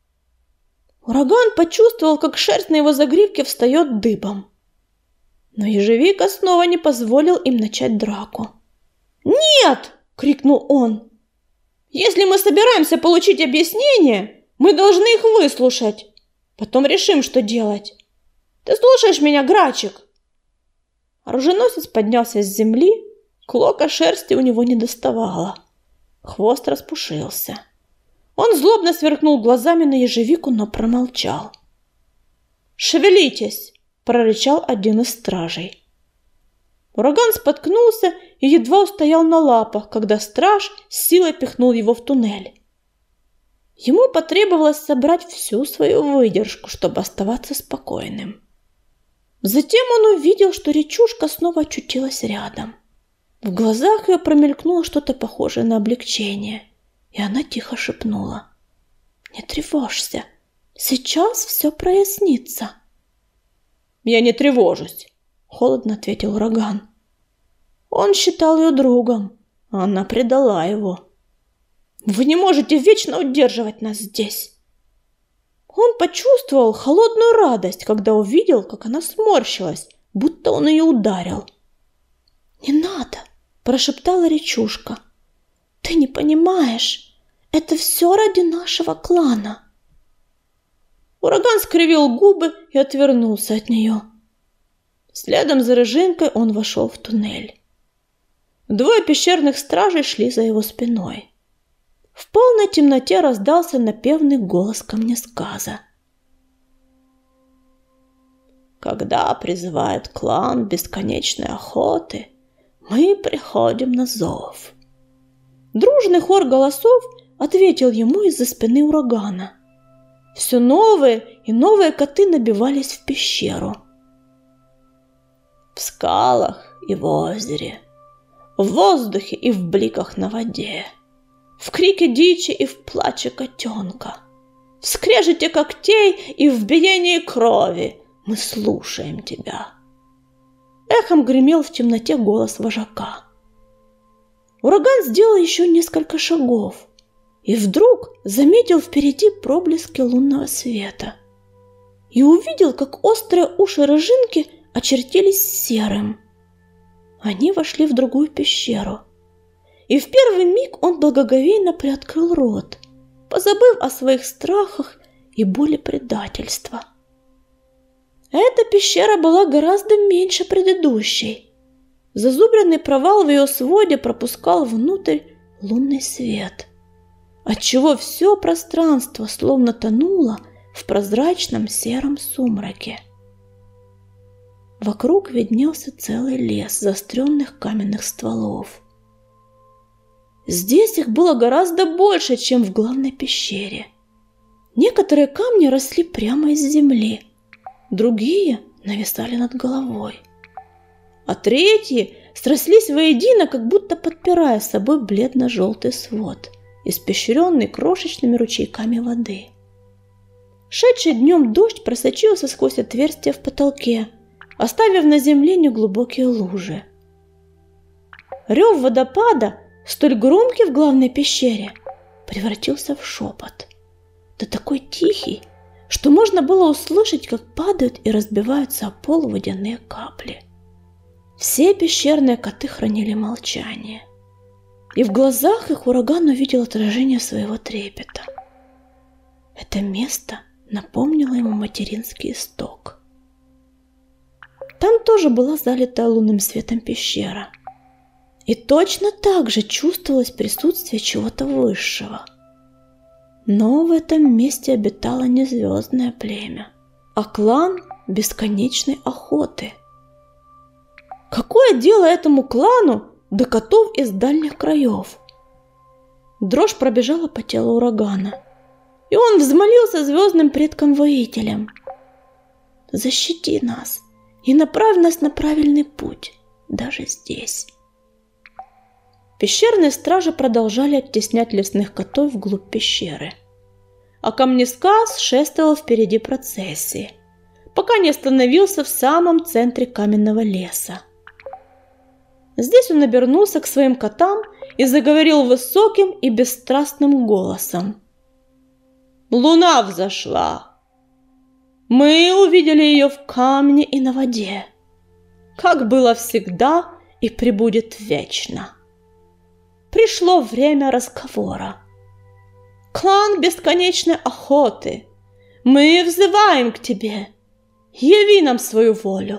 Ураган почувствовал, как шерсть на его загривке встает дыбом. Но ежевика снова не позволил им начать драку. «Нет!» — крикнул он. «Если мы собираемся получить объяснение, мы должны их выслушать. Потом решим, что делать. Ты слушаешь меня, Грачик?» Оруженосец поднялся с земли, клока шерсти у него не доставало. Хвост распушился. Он злобно сверкнул глазами на ежевику, но промолчал. «Шевелитесь!» – прорычал один из стражей. Ураган споткнулся и едва устоял на лапах, когда страж с силой пихнул его в туннель. Ему потребовалось собрать всю свою выдержку, чтобы оставаться спокойным. Затем он увидел, что речушка снова очутилась рядом. В глазах ее промелькнуло что-то похожее на облегчение, и она тихо шепнула: «Не тревожься, сейчас все прояснится». «Я не тревожусь», — холодно ответил Ураган. Он считал ее другом, а она предала его. «Вы не можете вечно удерживать нас здесь». Он почувствовал холодную радость, когда увидел, как она сморщилась, будто он ее ударил. «Не надо», – прошептала речушка. «Ты не понимаешь, это все ради нашего клана». Ураган скривил губы и отвернулся от нее. Следом за Рыжинкой он вошел в туннель. Двое пещерных стражей шли за его спиной. В полной темноте раздался напевный голос камнесказа. «Когда призывает клан бесконечной охоты, мы приходим на зов». Дружный хор голосов ответил ему из-за спины Урагана. Все новые и новые коты набивались в пещеру. В скалах и в озере, в воздухе и в бликах на воде, в крике дичи и в плаче котенка, в скрежете когтей и в биении крови мы слушаем тебя. Эхом гремел в темноте голос вожака. Ураган сделал еще несколько шагов и вдруг заметил впереди проблески лунного света и увидел, как острые уши Рыжинки очертились серым. Они вошли в другую пещеру. И в первый миг он благоговейно приоткрыл рот, позабыв о своих страхах и боли предательства. Эта пещера была гораздо меньше предыдущей. Зазубренный провал в ее своде пропускал внутрь лунный свет, отчего все пространство словно тонуло в прозрачном сером сумраке. Вокруг виднелся целый лес заостренных каменных стволов. Здесь их было гораздо больше, чем в главной пещере. Некоторые камни росли прямо из земли, другие нависали над головой, а третьи срослись воедино, как будто подпирая собой бледно-желтый свод, испещренный крошечными ручейками воды. Шедший днем дождь просочился сквозь отверстия в потолке, оставив на земле неглубокие лужи. Рев водопада столь громкий в главной пещере, превратился в шепот. Да такой тихий, что можно было услышать, как падают и разбиваются о пол водяные капли. Все пещерные коты хранили молчание, и в глазах их ураган увидел отражение своего трепета. Это место напомнило ему материнский исток. Там тоже была залита лунным светом пещера, и точно так же чувствовалось присутствие чего-то высшего. Но в этом месте обитало не звездное племя, а клан бесконечной охоты. Какое дело этому клану до котов из дальних краев? Дрожь пробежала по телу урагана, и он взмолился звездным предкам-воителям: «Защити нас и направь нас на правильный путь, даже здесь». Пещерные стражи продолжали оттеснять лесных котов вглубь пещеры, а Камнесказ шествовал впереди процессии, пока не остановился в самом центре каменного леса. Здесь он обернулся к своим котам и заговорил высоким и бесстрастным голосом: «Луна взошла. Мы увидели ее в камне и на воде, как было всегда и пребудет вечно. Пришло время разговора. Клан бесконечной охоты, мы взываем к тебе. Яви нам свою волю».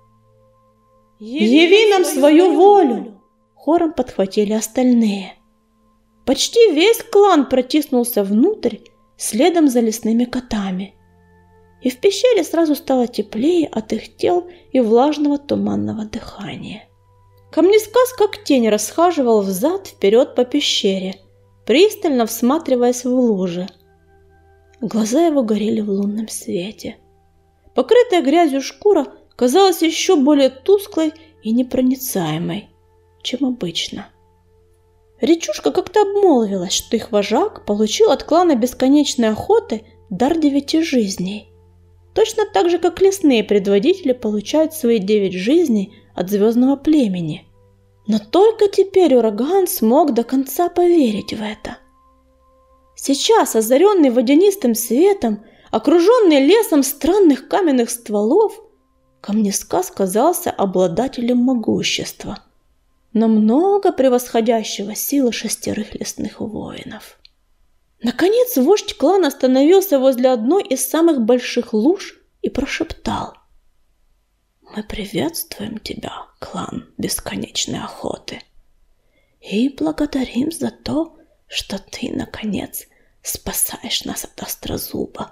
«Яви нам свою волю!» Хором подхватили остальные. Почти весь клан протиснулся внутрь следом за лесными котами, и в пещере сразу стало теплее от их тел и влажного туманного дыхания. Камнесказ как тень расхаживал взад-вперед по пещере, пристально всматриваясь в лужи. Глаза его горели в лунном свете. Покрытая грязью шкура казалась еще более тусклой и непроницаемой, чем обычно. Речушка как-то обмолвилась, что их вожак получил от клана бесконечной охоты дар 9 жизней, точно так же, как лесные предводители получают свои 9 жизней от звездного племени. Но только теперь ураган смог до конца поверить в это. Сейчас, озаренный водянистым светом, окруженный лесом странных каменных стволов, Камнесказ казался обладателем могущества, намного превосходящего силы 6 лесных воинов. Наконец вождь клана остановился возле одной из самых больших луж и прошептал: «Мы приветствуем тебя, клан бесконечной охоты, и благодарим за то, что ты, наконец, спасаешь нас от Острозуба».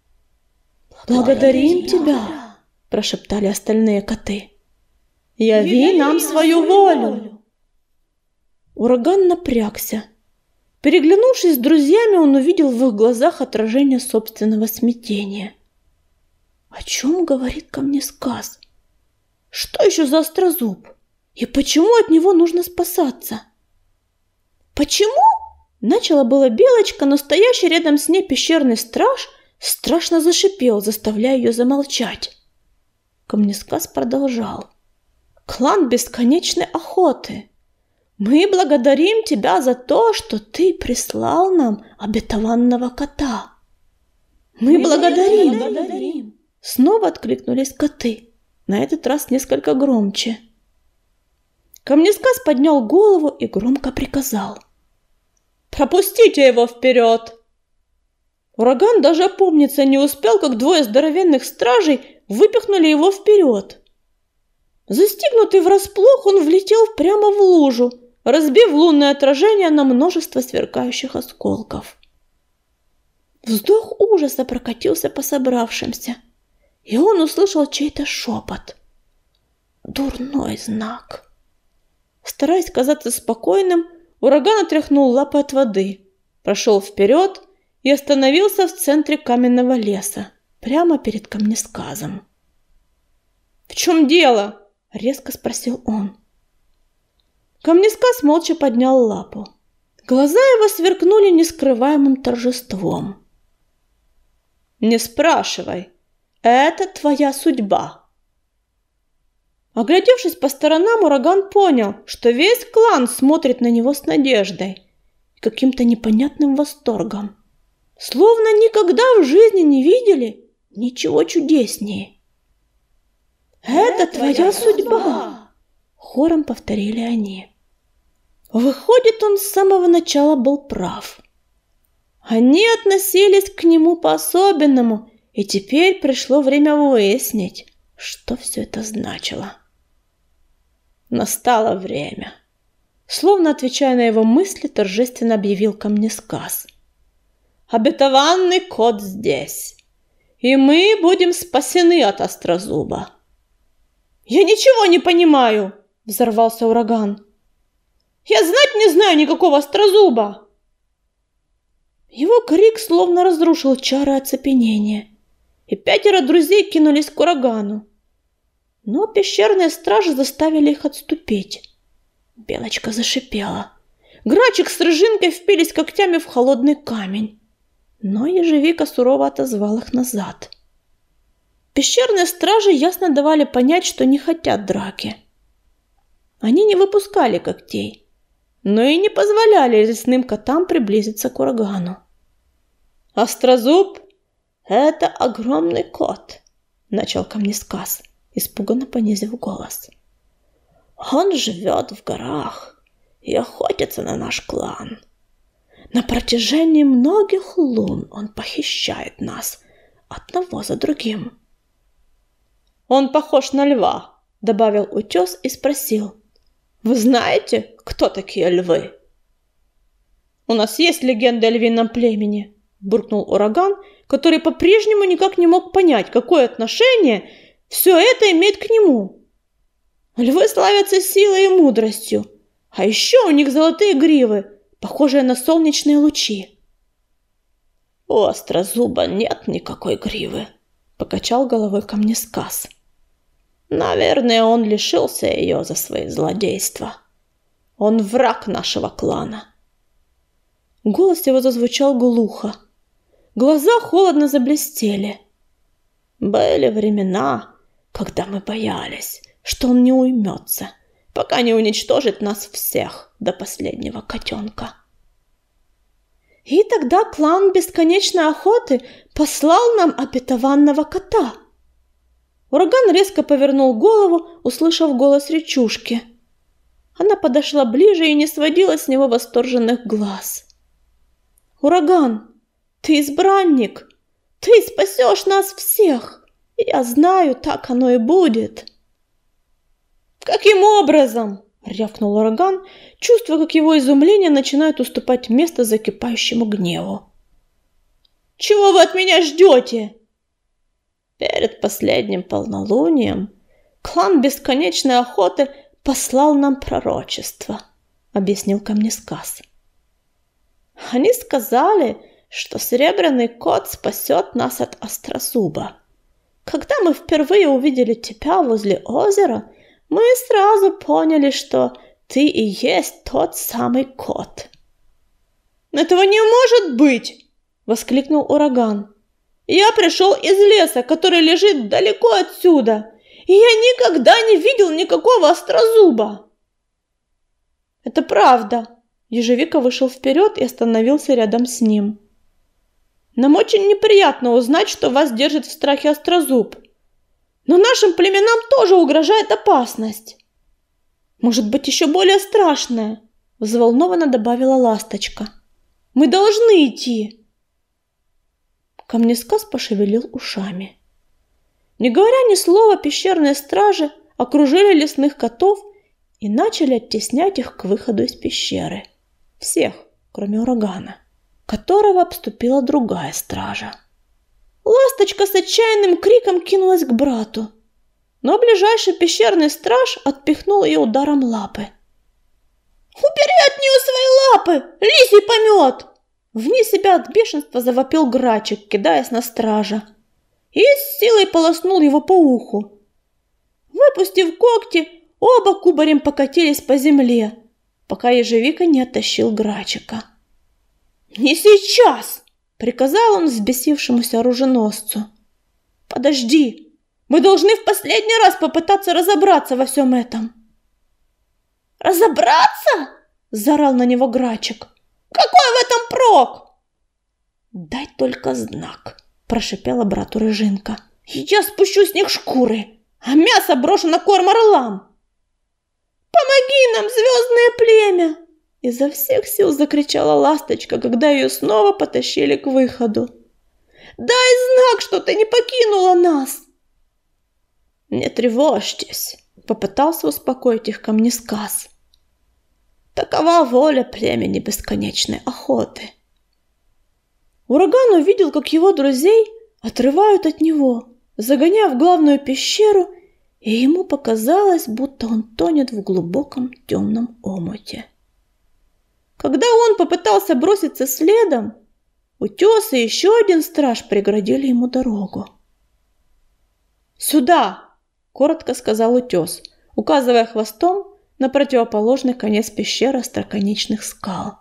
«Благодарим тебя!» – прошептали остальные коты. «Яви нам свою волю!» Ураган напрягся. Переглянувшись с друзьями, он увидел в их глазах отражение собственного смятения. О чем говорит Камнесказ? Что еще за Острозуб? И почему от него нужно спасаться? «Почему?» – начала была Белочка, но стоящий рядом с ней пещерный страж страшно зашипел, заставляя ее замолчать. Камнесказ продолжал: «Клан бесконечной охоты, мы благодарим тебя за то, что ты прислал нам обетованного кота». «Мы благодарим!» Снова откликнулись коты, на этот раз несколько громче. Камнесказ поднял голову и громко приказал: «Пропустите его вперед!» Ураган даже опомниться не успел, как 2 здоровенных стражей выпихнули его вперед. Застигнутый врасплох, он влетел прямо в лужу, разбив лунное отражение на множество сверкающих осколков. Вздох ужаса прокатился по собравшимся, и он услышал чей-то шепот. Дурной знак. Стараясь казаться спокойным, ураган отряхнул лапы от воды, прошел вперед и остановился в центре каменного леса, прямо перед Камнесказом. «В чем дело?» – резко спросил он. Камнесказ молча поднял лапу. Глаза его сверкнули нескрываемым торжеством. «Не спрашивай, это твоя судьба». Оглядевшись по сторонам, Ураган понял, что весь клан смотрит на него с надеждой и каким-то непонятным восторгом. Словно никогда в жизни не видели ничего чудеснее. «Это твоя судьба!» — хором повторили они. Выходит, он с самого начала был прав. Они относились к нему по-особенному, и теперь пришло время выяснить, что все это значило. Настало время. Словно отвечая на его мысли, торжественно объявил камнесказ. «Обетованный кот здесь, и мы будем спасены от Острозуба». «Я ничего не понимаю!» — взорвался Ураган. «Я знать не знаю никакого Острозуба!» Его крик словно разрушил чары оцепенения, и 5 друзей кинулись к Урагану. Но пещерные стражи заставили их отступить. Белочка зашипела. Грачик с Рыжинкой впились когтями в холодный камень, но Ежевика сурово отозвал их назад. Пещерные стражи ясно давали понять, что не хотят драки. Они не выпускали когтей, но и не позволяли лесным котам приблизиться к Урагану. «Острозуб — это огромный кот», — начал камнесказ, испуганно понизив голос. «Он живет в горах и охотится на наш клан. На протяжении многих лун он похищает нас одного за другим». «Он похож на льва», — добавил Утес и спросил. «Вы знаете, кто такие львы?» «У нас есть легенда о львином племени», — буркнул Ураган, который по-прежнему никак не мог понять, какое отношение все это имеет к нему. Львы славятся силой и мудростью, а еще у них золотые гривы, похожие на солнечные лучи. «У Острозуба нет никакой гривы», — покачал головой камнесказ. «Наверное, он лишился ее за свои злодейства. Он враг нашего клана». Голос его зазвучал глухо. Глаза холодно заблестели. «Были времена, когда мы боялись, что он не уймется, пока не уничтожит нас всех до последнего котенка». «И тогда клан Бесконечной Охоты послал нам обетованного кота». Ураган резко повернул голову, услышав голос речушки. Она подошла ближе и не сводила с него восторженных глаз. «Ураган, ты избранник! Ты спасешь нас всех! Я знаю, так оно и будет!» «Каким образом?» — рявкнул Ураган, чувствуя, как его изумление начинает уступать место закипающему гневу. «Чего вы от меня ждете?» «Перед последним полнолунием клан Бесконечной Охоты послал нам пророчество», — объяснил камнесказ. «Они сказали, что серебряный кот спасет нас от Острозуба. Когда мы впервые увидели тебя возле озера, мы сразу поняли, что ты и есть тот самый кот». «Этого не может быть!» — воскликнул Ураган. «Я пришел из леса, который лежит далеко отсюда, и я никогда не видел никакого Острозуба». «Это правда». Ежевика вышел вперед и остановился рядом с ним. «Нам очень неприятно узнать, что вас держит в страхе Острозуб. Но нашим племенам тоже угрожает опасность. Может быть, еще более страшная», — взволнованно добавила Ласточка. «Мы должны идти». Камнесказ пошевелил ушами. Не говоря ни слова, пещерные стражи окружили лесных котов и начали оттеснять их к выходу из пещеры. Всех, кроме Урагана, которого обступила другая стража. Ласточка с отчаянным криком кинулась к брату, но ближайший пещерный страж отпихнул ее ударом лапы. «Убери от нее свои лапы, лисий помет!» Вне себя от бешенства завопил Грачик, кидаясь на стража, и с силой полоснул его по уху. Выпустив когти, оба кубарем покатились по земле, пока Ежевика не оттащил Грачика. «Не сейчас!» — приказал он взбесившемуся оруженосцу. «Подожди! Мы должны в последний раз попытаться разобраться во всем этом. Разобраться? Заорал на него Грачик. Какой в этом прок? Дай только знак, прошипела брату Рыжинка. Я спущу с них шкуры, а мясо брошу на корм орлам. Помоги нам, звездное племя! Изо всех сил закричала Ласточка, когда ее снова потащили к выходу. Дай знак, что ты не покинула нас! Не тревожьтесь, попытался успокоить их Камнесказ. Такова воля племени бесконечной охоты. Ураган увидел, как его друзей отрывают от него, загоняя в главную пещеру, и ему показалось, будто он тонет в глубоком темном омуте. Когда он попытался броситься следом, Утес и еще один страж преградили ему дорогу. «Сюда!» — коротко сказал Утес, указывая хвостом на противоположный конец пещеры остроконечных скал.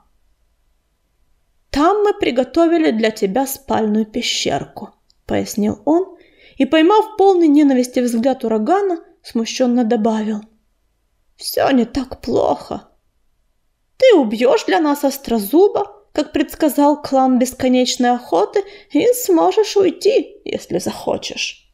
«Там мы приготовили для тебя спальную пещерку», — пояснил он, и, поймав полный ненависти взгляд Урагана, смущенно добавил. «Все не так плохо. Ты убьешь для нас Острозуба, как предсказал клан Бесконечной Охоты, и сможешь уйти, если захочешь».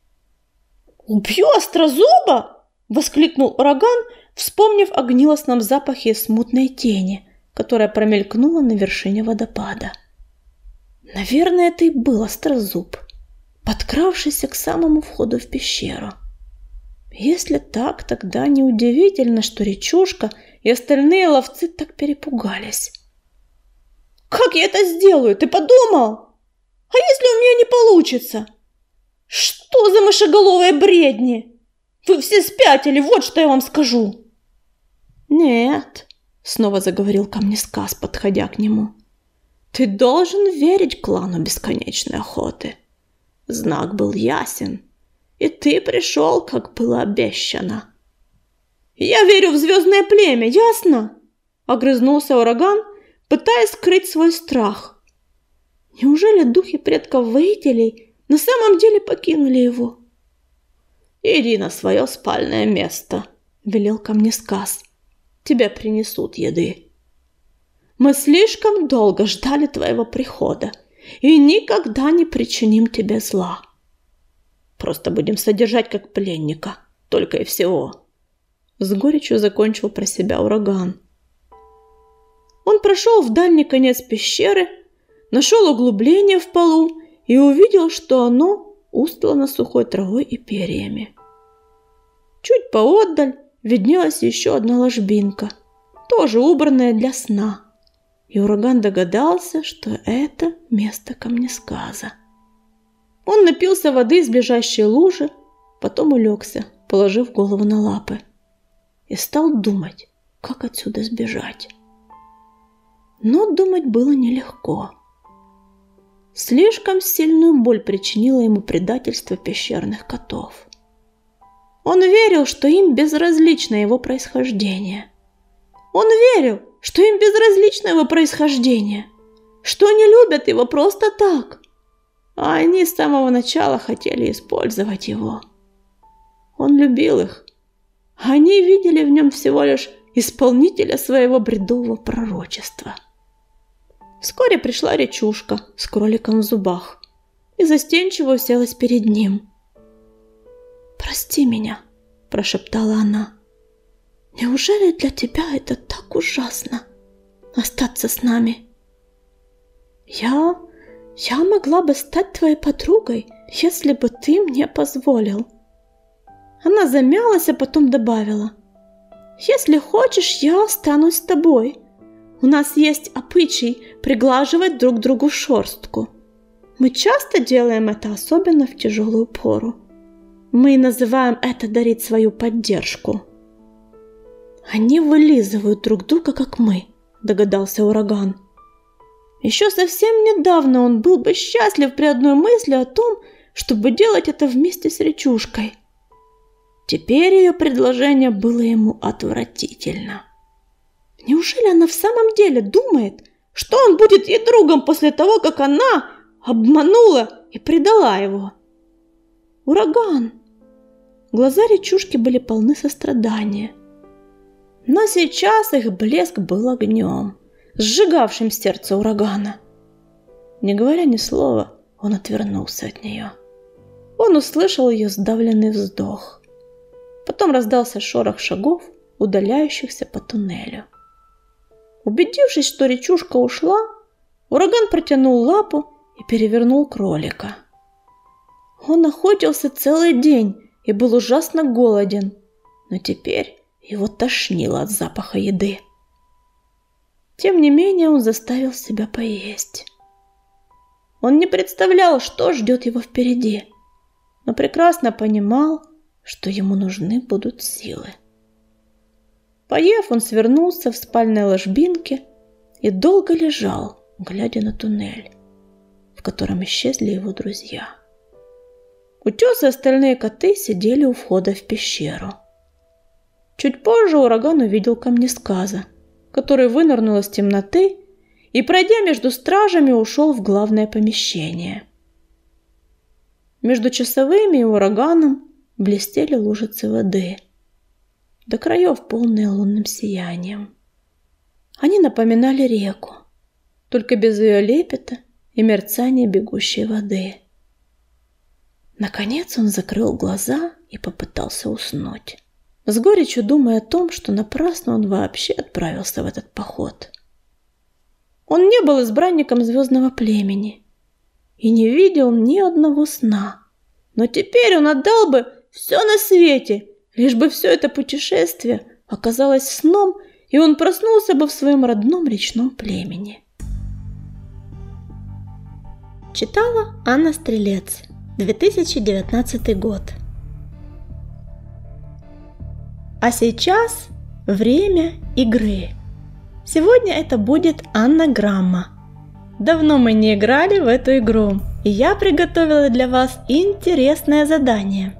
«Убью Острозуба?» — воскликнул Ураган, вспомнив о гнилостном запахе и смутной тени, которая промелькнула на вершине водопада. Наверное, это и был Острозуб, подкравшийся к самому входу в пещеру. Если так, тогда неудивительно, что Речушка и остальные ловцы так перепугались. «Как я это сделаю? Ты подумал? А если у меня не получится? Что за мышеголовые бредни? Вы все спятили, вот что я вам скажу!» «Нет», — снова заговорил Камнесказ, подходя к нему, — «ты должен верить клану Бесконечной Охоты. Знак был ясен, и ты пришел, как было обещано». «Я верю в звездное племя, ясно?» — огрызнулся Ураган, пытаясь скрыть свой страх. Неужели духи предков-воителей на самом деле покинули его? «Иди на свое спальное место», — велел Камнесказ. «Тебе принесут еды. Мы слишком долго ждали твоего прихода и никогда не причиним тебе зла. Просто будем содержать как пленника, только и всего». С горечью закончил про себя Ураган. Он прошел в дальний конец пещеры, нашел углубление в полу и увидел, что оно устлано сухой травой и перьями. Чуть поотдаль виднелась еще одна ложбинка, тоже убранная для сна, и Ураган догадался, что это место Камнесказа. Он напился воды из ближайшей лужи, потом улегся, положив голову на лапы, и стал думать, как отсюда сбежать. Но думать было нелегко. Слишком сильную боль причинило ему предательство пещерных котов. Он верил, что им безразлично его происхождение. Что они любят его просто так. А они с самого начала хотели использовать его. Он любил их. Они видели в нем всего лишь исполнителя своего бредового пророчества. Вскоре пришла Речушка с кроликом в зубах и застенчиво уселась перед ним. «Прости меня», – прошептала она. «Неужели для тебя это так ужасно – остаться с нами? Я могла бы стать твоей подругой, если бы ты мне позволил». Она замялась, а потом добавила: «Если хочешь, я останусь с тобой. У нас есть обычай приглаживать друг другу шерстку. Мы часто делаем это, особенно в тяжелую пору. Мы называем это дарить свою поддержку». «Они вылизывают друг друга, как мы», – догадался Ураган. Еще совсем недавно он был бы счастлив при одной мысли о том, чтобы делать это вместе с Речушкой. Теперь ее предложение было ему отвратительно. Неужели она в самом деле думает, что он будет ей другом после того, как она обманула и предала его? «Ураган», Глаза речушки были полны сострадания. Но сейчас их блеск был огнем, сжигавшим сердце урагана. Не говоря ни слова, он отвернулся от нее. Он услышал ее сдавленный вздох. Потом раздался шорох шагов, удаляющихся по туннелю. Убедившись, что речушка ушла, ураган протянул лапу и перевернул кролика. Он охотился целый день и был ужасно голоден, но теперь его тошнило от запаха еды. Тем не менее он заставил себя поесть. Он не представлял, что ждет его впереди, но прекрасно понимал, что ему нужны будут силы. Поев, он свернулся в спальной ложбинке и долго лежал, глядя на туннель, в котором исчезли его друзья. Утес и остальные коты сидели у входа в пещеру. Чуть позже ураган увидел камнесказа, который вынырнул из темноты и, пройдя между стражами, ушел в главное помещение. Между часовыми и ураганом блестели лужицы воды, до краев полные лунным сиянием. Они напоминали реку, только без ее лепета и мерцания бегущей воды. Наконец он закрыл глаза и попытался уснуть, с горечью думая о том, что напрасно он вообще отправился в этот поход. Он не был избранником звездного племени и не видел ни одного сна, но теперь он отдал бы все на свете, лишь бы все это путешествие оказалось сном, и он проснулся бы в своем родном речном племени. Читала Анна Стрелец, 2019 год. А сейчас время игры. Сегодня это будет анаграмма. Давно мы не играли в эту игру, и я приготовила для вас интересное задание.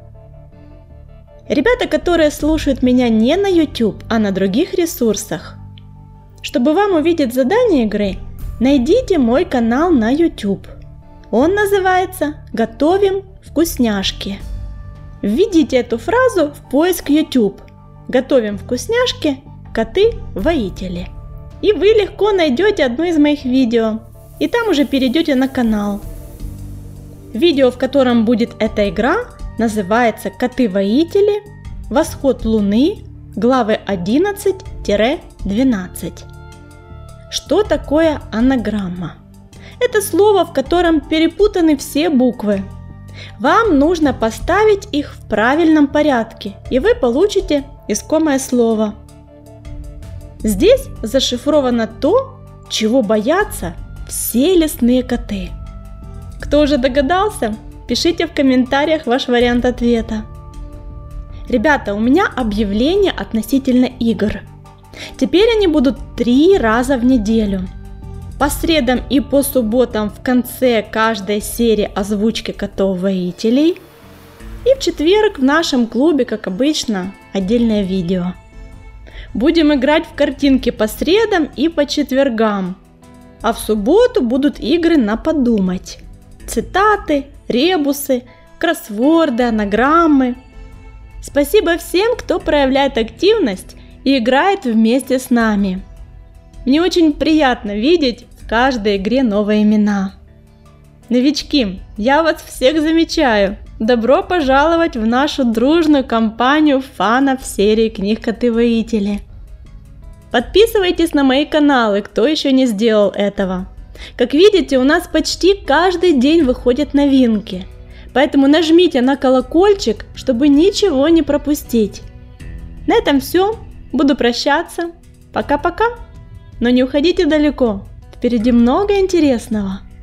Ребята, которые слушают меня не на YouTube, а на других ресурсах, чтобы вам увидеть задание игры, найдите мой канал на YouTube. Он называется «Готовим вкусняшки». Введите эту фразу в поиск YouTube. «Готовим вкусняшки. Коты-воители». И вы легко найдете одно из моих видео. И там уже перейдете на канал. Видео, в котором будет эта игра, называется «Коты-воители. Восход Луны. Главы 11-12». Что такое анаграмма? Это слово, в котором перепутаны все буквы. Вам нужно поставить их в правильном порядке, и вы получите искомое слово. Здесь зашифровано то, чего боятся все лесные коты. Кто уже догадался? Пишите в комментариях ваш вариант ответа. Ребята, у меня объявление относительно игр. Теперь они будут 3 раза в неделю. По средам и по субботам в конце каждой серии озвучки котов-воителей. И в четверг в нашем клубе, как обычно, отдельное видео. Будем играть в картинки по средам и по четвергам. А в субботу будут игры на подумать. Цитаты, ребусы, кроссворды, анаграммы. Спасибо всем, кто проявляет активность и играет вместе с нами. Мне очень приятно видеть в каждой игре новые имена. Новички, я вас всех замечаю. Добро пожаловать в нашу дружную компанию фанов серии книг «Коты-воители». Подписывайтесь на мои каналы, кто еще не сделал этого. Как видите, у нас почти каждый день выходят новинки. Поэтому нажмите на колокольчик, чтобы ничего не пропустить. На этом все. Буду прощаться. Пока-пока. Но не уходите далеко. Впереди много интересного.